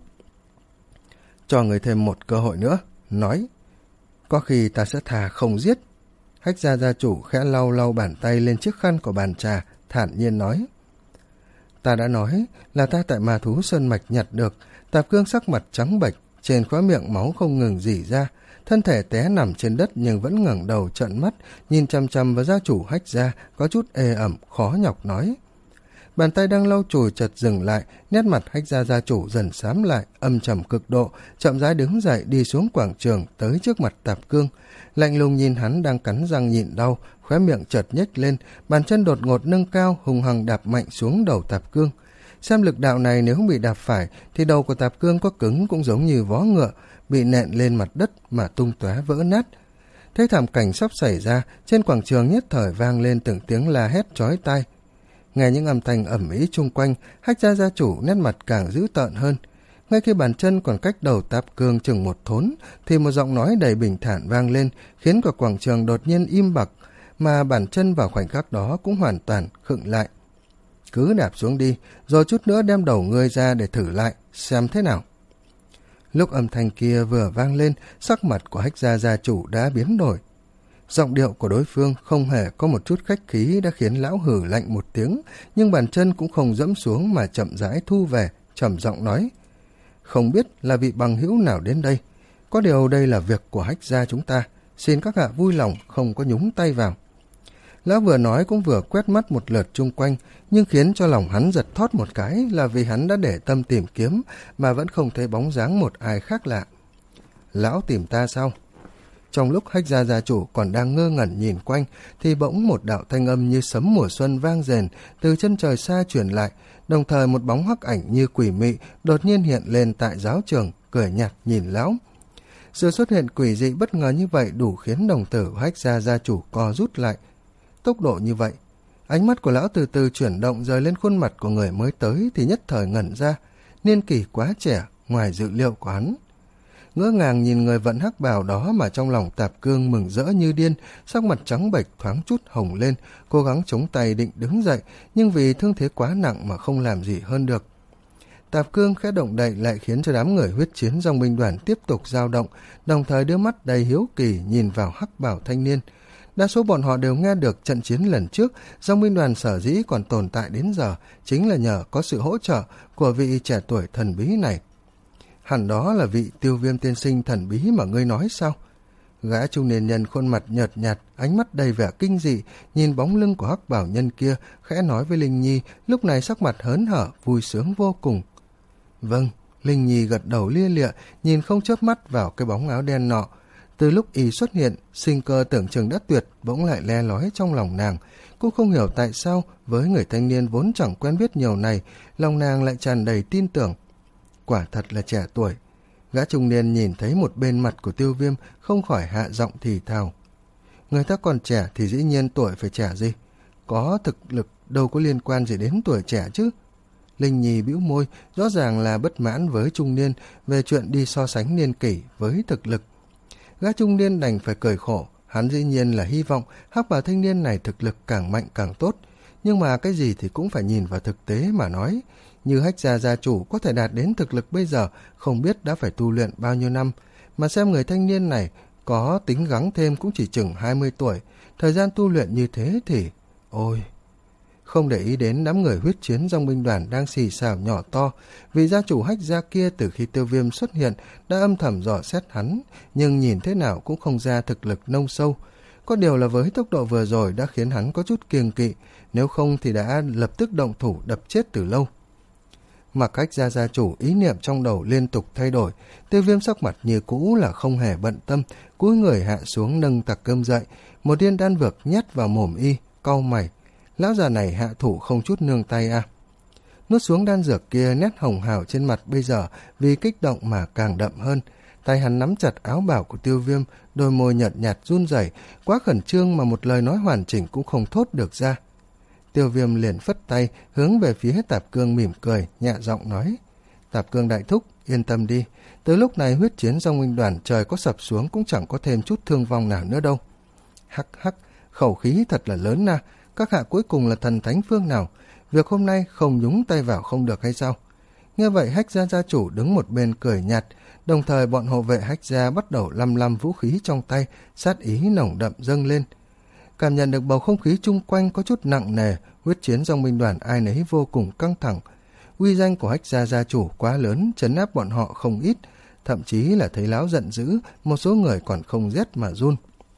Cho người thêm một cơ hội nữa, nói, có khi ta sẽ thà không giết. Hách gia gia chủ khẽ lau lau bàn tay lên chiếc khăn của bàn trà, thản nhiên nói, ta đã nói là ta tại ma thú sơn mạch nhặt được. Tạp Cương sắc mặt trắng bệch, trên khóe miệng máu không ngừng rỉ ra, thân thể té nằm trên đất nhưng vẫn ngẩng đầu trợn mắt, nhìn chằm chằm vào gia chủ Hách gia, có chút ê ẩm, khó nhọc nói. Bàn tay đang lau chùi chợt dừng lại, nét mặt Hách gia gia chủ dần xám lại, âm trầm cực độ, chậm rãi đứng dậy đi xuống quảng trường tới trước mặt Tạp Cương, lạnh lùng nhìn hắn đang cắn răng nhịn đau, khóe miệng chợt nhếch lên, bàn chân đột ngột nâng cao, hùng hăng đạp mạnh xuống đầu Tạp Cương. Xem lực đạo này nếu không bị đạp phải thì đầu của Tạp Cương có cứng cũng giống như vó ngựa, bị nện lên mặt đất mà tung tóe vỡ nát. Thấy thảm cảnh sắp xảy ra, trên quảng trường nhất thời vang lên từng tiếng la hét chói tai. Nghe những âm thanh ầm ĩ chung quanh, Hách gia gia chủ nét mặt càng dữ tợn hơn. Ngay khi bàn chân còn cách đầu Tạp Cương chừng một thốn thì một giọng nói đầy bình thản vang lên, khiến cả quảng trường đột nhiên im bặt, mà bàn chân vào khoảnh khắc đó cũng hoàn toàn khựng lại. Cứ đạp xuống đi, rồi chút nữa đem đầu ngươi ra để thử lại, xem thế nào. Lúc âm thanh kia vừa vang lên, sắc mặt của Hách gia gia chủ đã biến đổi. Giọng điệu của đối phương không hề có một chút khách khí đã khiến lão hử lạnh một tiếng, nhưng bàn chân cũng không dẫm xuống mà chậm rãi thu về, trầm giọng nói, không biết là vị bằng hữu nào đến đây, có điều đây là việc của Hách gia chúng ta, xin các hạ vui lòng không có nhúng tay vào. Lão vừa nói cũng vừa quét mắt một lượt chung quanh, nhưng khiến cho lòng hắn giật thót một cái là vì hắn đã để tâm tìm kiếm mà vẫn không thấy bóng dáng một ai khác lạ. Lão tìm ta sao? Trong lúc Hách Gia gia chủ còn đang ngơ ngẩn nhìn quanh thì bỗng một đạo thanh âm như sấm mùa xuân vang rền từ chân trời xa truyền lại, đồng thời một bóng hắc ảnh như quỷ mị đột nhiên hiện lên tại giáo trường, cười nhạt nhìn lão. Sự xuất hiện quỷ dị bất ngờ như vậy đủ khiến đồng tử Hách Gia gia chủ co rút lại. Tốc độ như vậy, ánh mắt của lão từ từ chuyển động rời lên khuôn mặt của người mới tới thì nhất thời ngẩn ra, niên kỷ quá trẻ, ngoài dự liệu của hắn. Ngỡ ngàng nhìn người vận hắc bào đó mà trong lòng Tạp Cương mừng rỡ như điên, sắc mặt trắng bệch thoáng chút hồng lên, cố gắng chống tay định đứng dậy, nhưng vì thương thế quá nặng mà không làm gì hơn được. Tạp Cương khẽ động đậy lại khiến cho đám người huyết chiến dòng binh đoàn tiếp tục dao động, đồng thời đưa mắt đầy hiếu kỳ nhìn vào hắc bào thanh niên. Đa số bọn họ đều nghe được trận chiến lần trước, dòng binh đoàn sở dĩ còn tồn tại đến giờ chính là nhờ có sự hỗ trợ của vị trẻ tuổi thần bí này. Hẳn đó là vị Tiêu Viêm tiên sinh thần bí mà ngươi nói sao? Gã trung niên nhân khuôn mặt nhợt nhạt, ánh mắt đầy vẻ kinh dị, nhìn bóng lưng của hắc bảo nhân kia, khẽ nói với Linh Nhi, lúc này sắc mặt hớn hở, vui sướng vô cùng. Vâng, Linh Nhi gật đầu lia lịa, nhìn không chớp mắt vào cái bóng áo đen nọ. Từ lúc y xuất hiện, sinh cơ tưởng chừng đã tuyệt, bỗng lại le lói trong lòng nàng. Cũng không hiểu tại sao, với người thanh niên vốn chẳng quen biết nhiều này, lòng nàng lại tràn đầy tin tưởng. Quả thật là trẻ tuổi. Gã trung niên nhìn thấy một bên mặt của Tiêu Viêm, không khỏi hạ giọng thì thào. Người ta còn trẻ thì dĩ nhiên tuổi phải trẻ gì? Có thực lực đâu có liên quan gì đến tuổi trẻ chứ? Linh Nhi bĩu môi, rõ ràng là bất mãn với trung niên về chuyện đi so sánh niên kỷ với thực lực. Gã trung niên đành phải cười khổ, hắn dĩ nhiên là hy vọng hắc bào thanh niên này thực lực càng mạnh càng tốt, nhưng mà cái gì thì cũng phải nhìn vào thực tế mà nói. Như Hách Gia gia chủ có thể đạt đến thực lực bây giờ, không biết đã phải tu luyện bao nhiêu năm, mà xem người thanh niên này có tính gắng thêm cũng chỉ chừng hai mươi tuổi, thời gian tu luyện như thế thì... Ôi... Không để ý đến đám người huyết chiến dòng binh đoàn đang xì xào nhỏ to, vì gia chủ Hách Gia kia từ khi Tiêu Viêm xuất hiện đã âm thầm dò xét hắn, nhưng nhìn thế nào cũng không ra thực lực nông sâu. Có điều là với tốc độ vừa rồi đã khiến hắn có chút kiêng kỵ, nếu không thì đã lập tức động thủ đập chết từ lâu. Mặc Hách Gia gia chủ ý niệm trong đầu liên tục thay đổi, Tiêu Viêm sắc mặt như cũ là không hề bận tâm, cúi người hạ xuống nâng tặc cơm dậy, một viên đan vực nhét vào mồm y, cau mày. Lão già này hạ thủ không chút nương tay à. Nuốt xuống đan dược kia, nét hồng hào trên mặt bây giờ vì kích động mà càng đậm hơn. Tay hắn nắm chặt áo bảo của Tiêu Viêm, đôi môi nhợt nhạt run rẩy, quá khẩn trương mà một lời nói hoàn chỉnh cũng không thốt được ra. Tiêu Viêm liền phất tay hướng về phía Tạp Cương mỉm cười, nhẹ giọng nói: Tạp Cương đại thúc, yên tâm đi, tới lúc này huyết chiến dòng binh đoàn trời có sập xuống cũng chẳng có thêm chút thương vong nào nữa đâu. Hắc hắc, khẩu khí thật là lớn na. Các hạ cuối cùng là thần thánh phương nào? Việc hôm nay không nhúng tay vào không được hay sao? Nghe vậy Hách Gia gia chủ đứng một bên cười nhạt, đồng thời bọn hộ vệ Hách Gia bắt đầu lăm lăm vũ khí trong tay, sát ý nồng đậm dâng lên. Cảm nhận được bầu không khí chung quanh có chút nặng nề, huyết chiến dòng binh đoàn ai nấy vô cùng căng thẳng. Uy danh của Hách Gia gia chủ quá lớn, trấn áp bọn họ không ít, thậm chí là thấy lão giận dữ, một số người còn không rét mà run.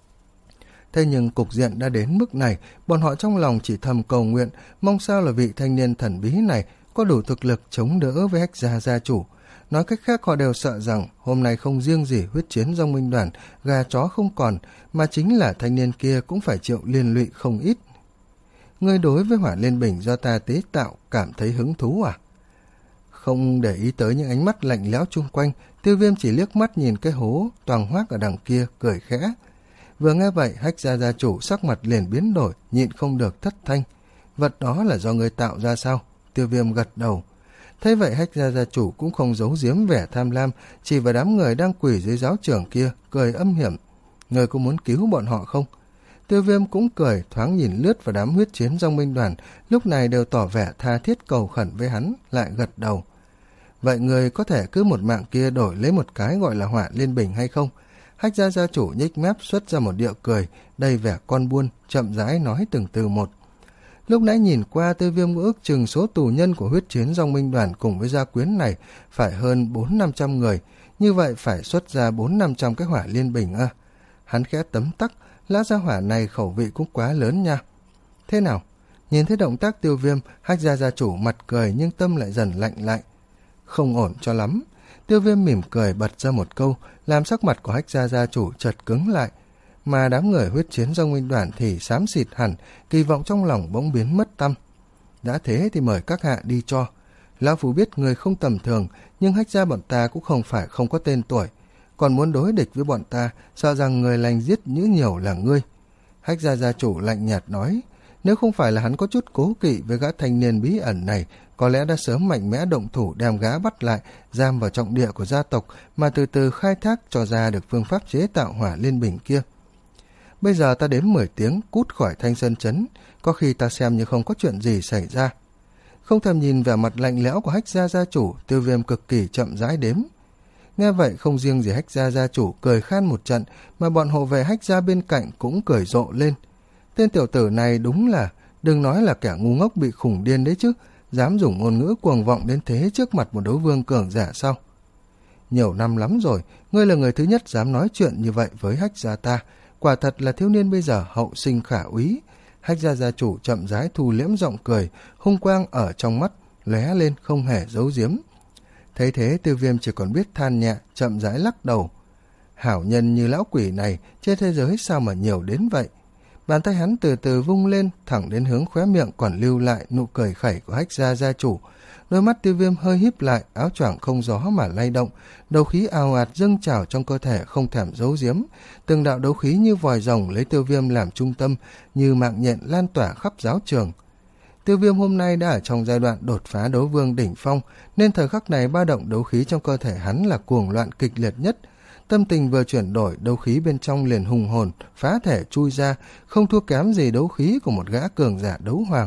Thế nhưng cục diện đã đến mức này, bọn họ trong lòng chỉ thầm cầu nguyện, mong sao là vị thanh niên thần bí này có đủ thực lực chống đỡ với Hách Gia gia chủ. Nói cách khác, họ đều sợ rằng hôm nay không riêng gì huyết chiến dòng binh đoàn, gà chó không còn, mà chính là thanh niên kia cũng phải chịu liên lụy không ít. Ngươi đối với hỏa liên bình do ta tế tạo cảm thấy hứng thú à? Không để ý tới những ánh mắt lạnh lẽo chung quanh, Tiêu Viêm chỉ liếc mắt nhìn cái hố toàng hoác ở đằng kia, cười khẽ. Vừa nghe vậy, Hách Gia gia chủ sắc mặt liền biến đổi, nhịn không được thất thanh. Vật đó là do người tạo ra sao? Tiêu Viêm gật đầu. Thế vậy Hách Gia gia chủ cũng không giấu giếm vẻ tham lam, chỉ vào đám người đang quỳ dưới giáo trưởng kia, cười âm hiểm. Người có muốn cứu bọn họ không? Tiêu Viêm cũng cười, thoáng nhìn lướt vào đám huyết chiến dòng binh đoàn, lúc này đều tỏ vẻ tha thiết cầu khẩn với hắn, lại gật đầu. Vậy người có thể cứ một mạng kia đổi lấy một cái gọi là hỏa liên bình hay không? Hách Gia gia chủ nhếch mép xuất ra một điệu cười, đầy vẻ con buôn, chậm rãi nói từng từ một. Lúc nãy nhìn qua, Tiêu Viêm ước chừng số tù nhân của huyết chiến dòng binh đoàn cùng với gia quyến này phải hơn bốn năm trăm người, như vậy phải xuất ra bốn năm trăm cái hỏa liên bình à. Hắn khẽ tấm tắc, lá gia hỏa này khẩu vị cũng quá lớn nha. Thế nào? Nhìn thấy động tác Tiêu Viêm, Hách Gia gia chủ mặt cười nhưng tâm lại dần lạnh lại. Không ổn cho lắm. Tiêu Viêm mỉm cười bật ra một câu, làm sắc mặt của Hách Gia gia chủ chợt cứng lại. Mà đám người huyết chiến Dông Minh Đoàn thì xám xịt hẳn, kỳ vọng trong lòng bỗng biến mất tăm. Đã thế thì mời các hạ đi cho. Lão Phu biết người không tầm thường, nhưng Hách Gia bọn ta cũng không phải không có tên tuổi. Còn muốn đối địch với bọn ta, sợ rằng người lành giết những nhiều là ngươi. Hách Gia gia chủ lạnh nhạt nói, nếu không phải là hắn có chút cố kỵ với gã thanh niên bí ẩn này, có lẽ đã sớm mạnh mẽ động thủ đem gã bắt lại, giam vào trọng địa của gia tộc mà từ từ khai thác cho ra được phương pháp chế tạo hỏa liên bình kia. Bây giờ ta đếm mười tiếng cút khỏi Thanh Sơn Trấn, có khi ta xem như không có chuyện gì xảy ra. Không thèm nhìn vẻ mặt lạnh lẽo của Hách Gia gia chủ, Tiêu Viêm cực kỳ chậm rãi đếm. Nghe vậy không riêng gì Hách Gia gia chủ cười khan một trận, mà bọn hộ vệ Hách Gia bên cạnh cũng cười rộ lên. Tên tiểu tử này đúng là, đừng nói là kẻ ngu ngốc bị khủng điên đấy chứ, dám dùng ngôn ngữ cuồng vọng đến thế trước mặt một đấu vương cường giả sao? Nhiều năm lắm rồi, ngươi là người thứ nhất dám nói chuyện như vậy với Hách Gia ta, quả thật là thiếu niên bây giờ hậu sinh khả úy. Hách Gia gia chủ chậm rãi thu liễm giọng cười, hung quang ở trong mắt lóe lên không hề giấu giếm. Thấy thế Tiêu Viêm chỉ còn biết than nhẹ, chậm rãi lắc đầu. Hảo nhân như lão quỷ này trên thế giới sao mà nhiều đến vậy? Bàn tay hắn từ từ vung lên, thẳng đến hướng khóe miệng còn lưu lại nụ cười khẩy của Hách Gia gia chủ. Đôi mắt Tiêu Viêm hơi híp lại, áo choàng không gió mà lay động, đấu khí ào ạt dâng trào trong cơ thể không thèm giấu giếm. Từng đạo đấu khí như vòi rồng lấy Tiêu Viêm làm trung tâm, như mạng nhện lan tỏa khắp giáo trường. Tiêu Viêm hôm nay đã ở trong giai đoạn đột phá đấu vương đỉnh phong, nên thời khắc này ba động đấu khí trong cơ thể hắn là cuồng loạn kịch liệt nhất. Tâm tình vừa chuyển đổi, đấu khí bên trong liền hùng hồn, phá thể chui ra, không thua kém gì đấu khí của một gã cường giả đấu hoàng.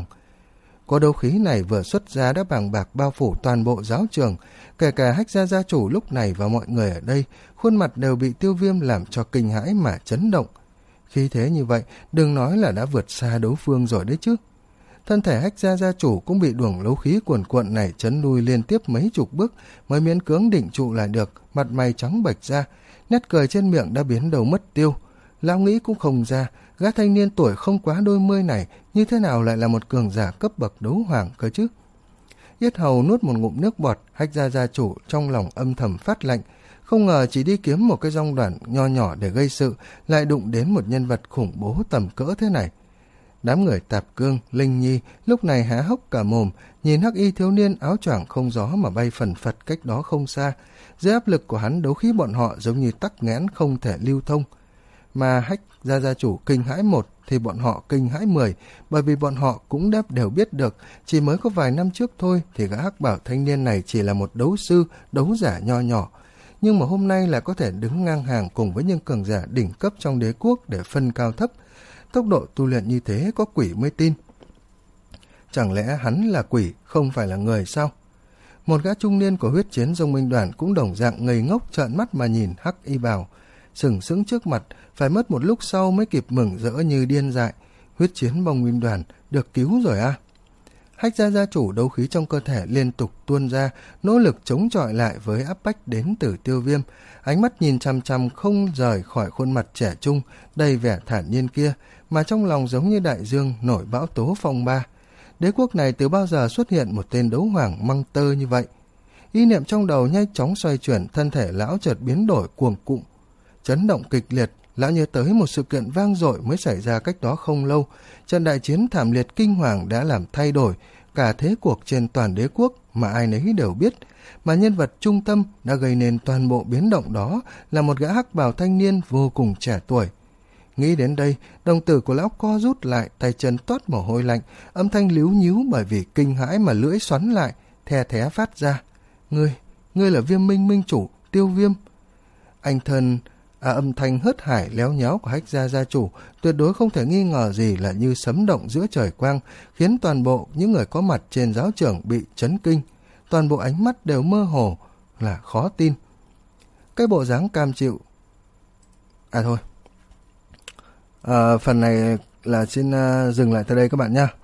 Có đấu khí này vừa xuất ra đã bàng bạc bao phủ toàn bộ giáo trường, kể cả Hách Gia gia chủ lúc này và mọi người ở đây, khuôn mặt đều bị Tiêu Viêm làm cho kinh hãi mà chấn động. Khí thế như vậy, đừng nói là đã vượt xa đấu phương rồi đấy chứ. Thân thể Hách Gia gia chủ cũng bị luồng đấu khí cuồn cuộn này chấn lui liên tiếp mấy chục bước mới miễn cưỡng định trụ lại được, mặt mày trắng bệch ra, nét cười trên miệng đã biến đầu mất tiêu. Lão nghĩ cũng không ra, gã thanh niên tuổi không quá đôi mươi này như thế nào lại là một cường giả cấp bậc đấu hoàng cơ chứ. Yết hầu nuốt một ngụm nước bọt, Hách Gia gia chủ trong lòng âm thầm phát lạnh, không ngờ chỉ đi kiếm một cái dong đoàn nho nhỏ để gây sự, lại đụng đến một nhân vật khủng bố tầm cỡ thế này. Đám người Tạp Cương, Linh Nhi lúc này há hốc cả mồm, nhìn hắc y thiếu niên áo choàng không gió mà bay phần phật cách đó không xa. Dưới áp lực của hắn, đấu khí bọn họ giống như tắc nghẽn không thể lưu thông. Mà Hách Gia gia chủ kinh hãi một thì bọn họ kinh hãi mười, bởi vì bọn họ cũng đáp đều biết được, chỉ mới có vài năm trước thôi thì gã hắc bảo thanh niên này chỉ là một đấu sư, đấu giả nho nhỏ. Nhưng mà hôm nay lại có thể đứng ngang hàng cùng với những cường giả đỉnh cấp trong đế quốc để phân cao thấp. Tốc độ tu luyện như thế có quỷ mới tin. Chẳng lẽ hắn là quỷ, không phải là người sao? Một gã trung niên của huyết chiến Dông Minh Đoàn cũng đồng dạng ngây ngốc trợn mắt mà nhìn hắc y bào, sừng sững trước mặt, phải mất một lúc sau mới kịp mừng rỡ như điên dại. Huyết chiến Dông Minh Đoàn được cứu rồi à? Hách Gia gia chủ đấu khí trong cơ thể liên tục tuôn ra, nỗ lực chống chọi lại với áp bách đến từ Tiêu Viêm, ánh mắt nhìn chằm chằm không rời khỏi khuôn mặt trẻ trung đầy vẻ thản nhiên kia, mà trong lòng giống như đại dương nổi bão tố phong ba. Đế quốc này từ bao giờ xuất hiện một tên đấu hoàng măng tơ như vậy? Ý niệm trong đầu nhanh chóng xoay chuyển, thân thể lão chợt biến đổi cuồng cụm, chấn động kịch liệt. Lão nhớ tới một sự kiện vang dội mới xảy ra cách đó không lâu. Trận đại chiến thảm liệt kinh hoàng đã làm thay đổi cả thế cuộc trên toàn đế quốc mà ai nấy đều biết, mà nhân vật trung tâm đã gây nên toàn bộ biến động đó là một gã hắc bào thanh niên vô cùng trẻ tuổi. Nghĩ đến đây, đồng tử của lão co rút lại, tay chân toát mồ hôi lạnh, âm thanh líu nhíu bởi vì kinh hãi mà lưỡi xoắn lại, the thé phát ra. Ngươi, ngươi là Viêm Minh minh chủ, Tiêu Viêm. Anh thân... À, âm thanh hớt hải léo nháo của Hách Gia gia chủ tuyệt đối không thể nghi ngờ gì là như sấm động giữa trời quang, khiến toàn bộ những người có mặt trên giáo trường bị chấn kinh. Toàn bộ ánh mắt đều mơ hồ, là khó tin. Cái bộ dáng cam chịu. À thôi, à, phần này là xin uh, dừng lại tại đây các bạn nha.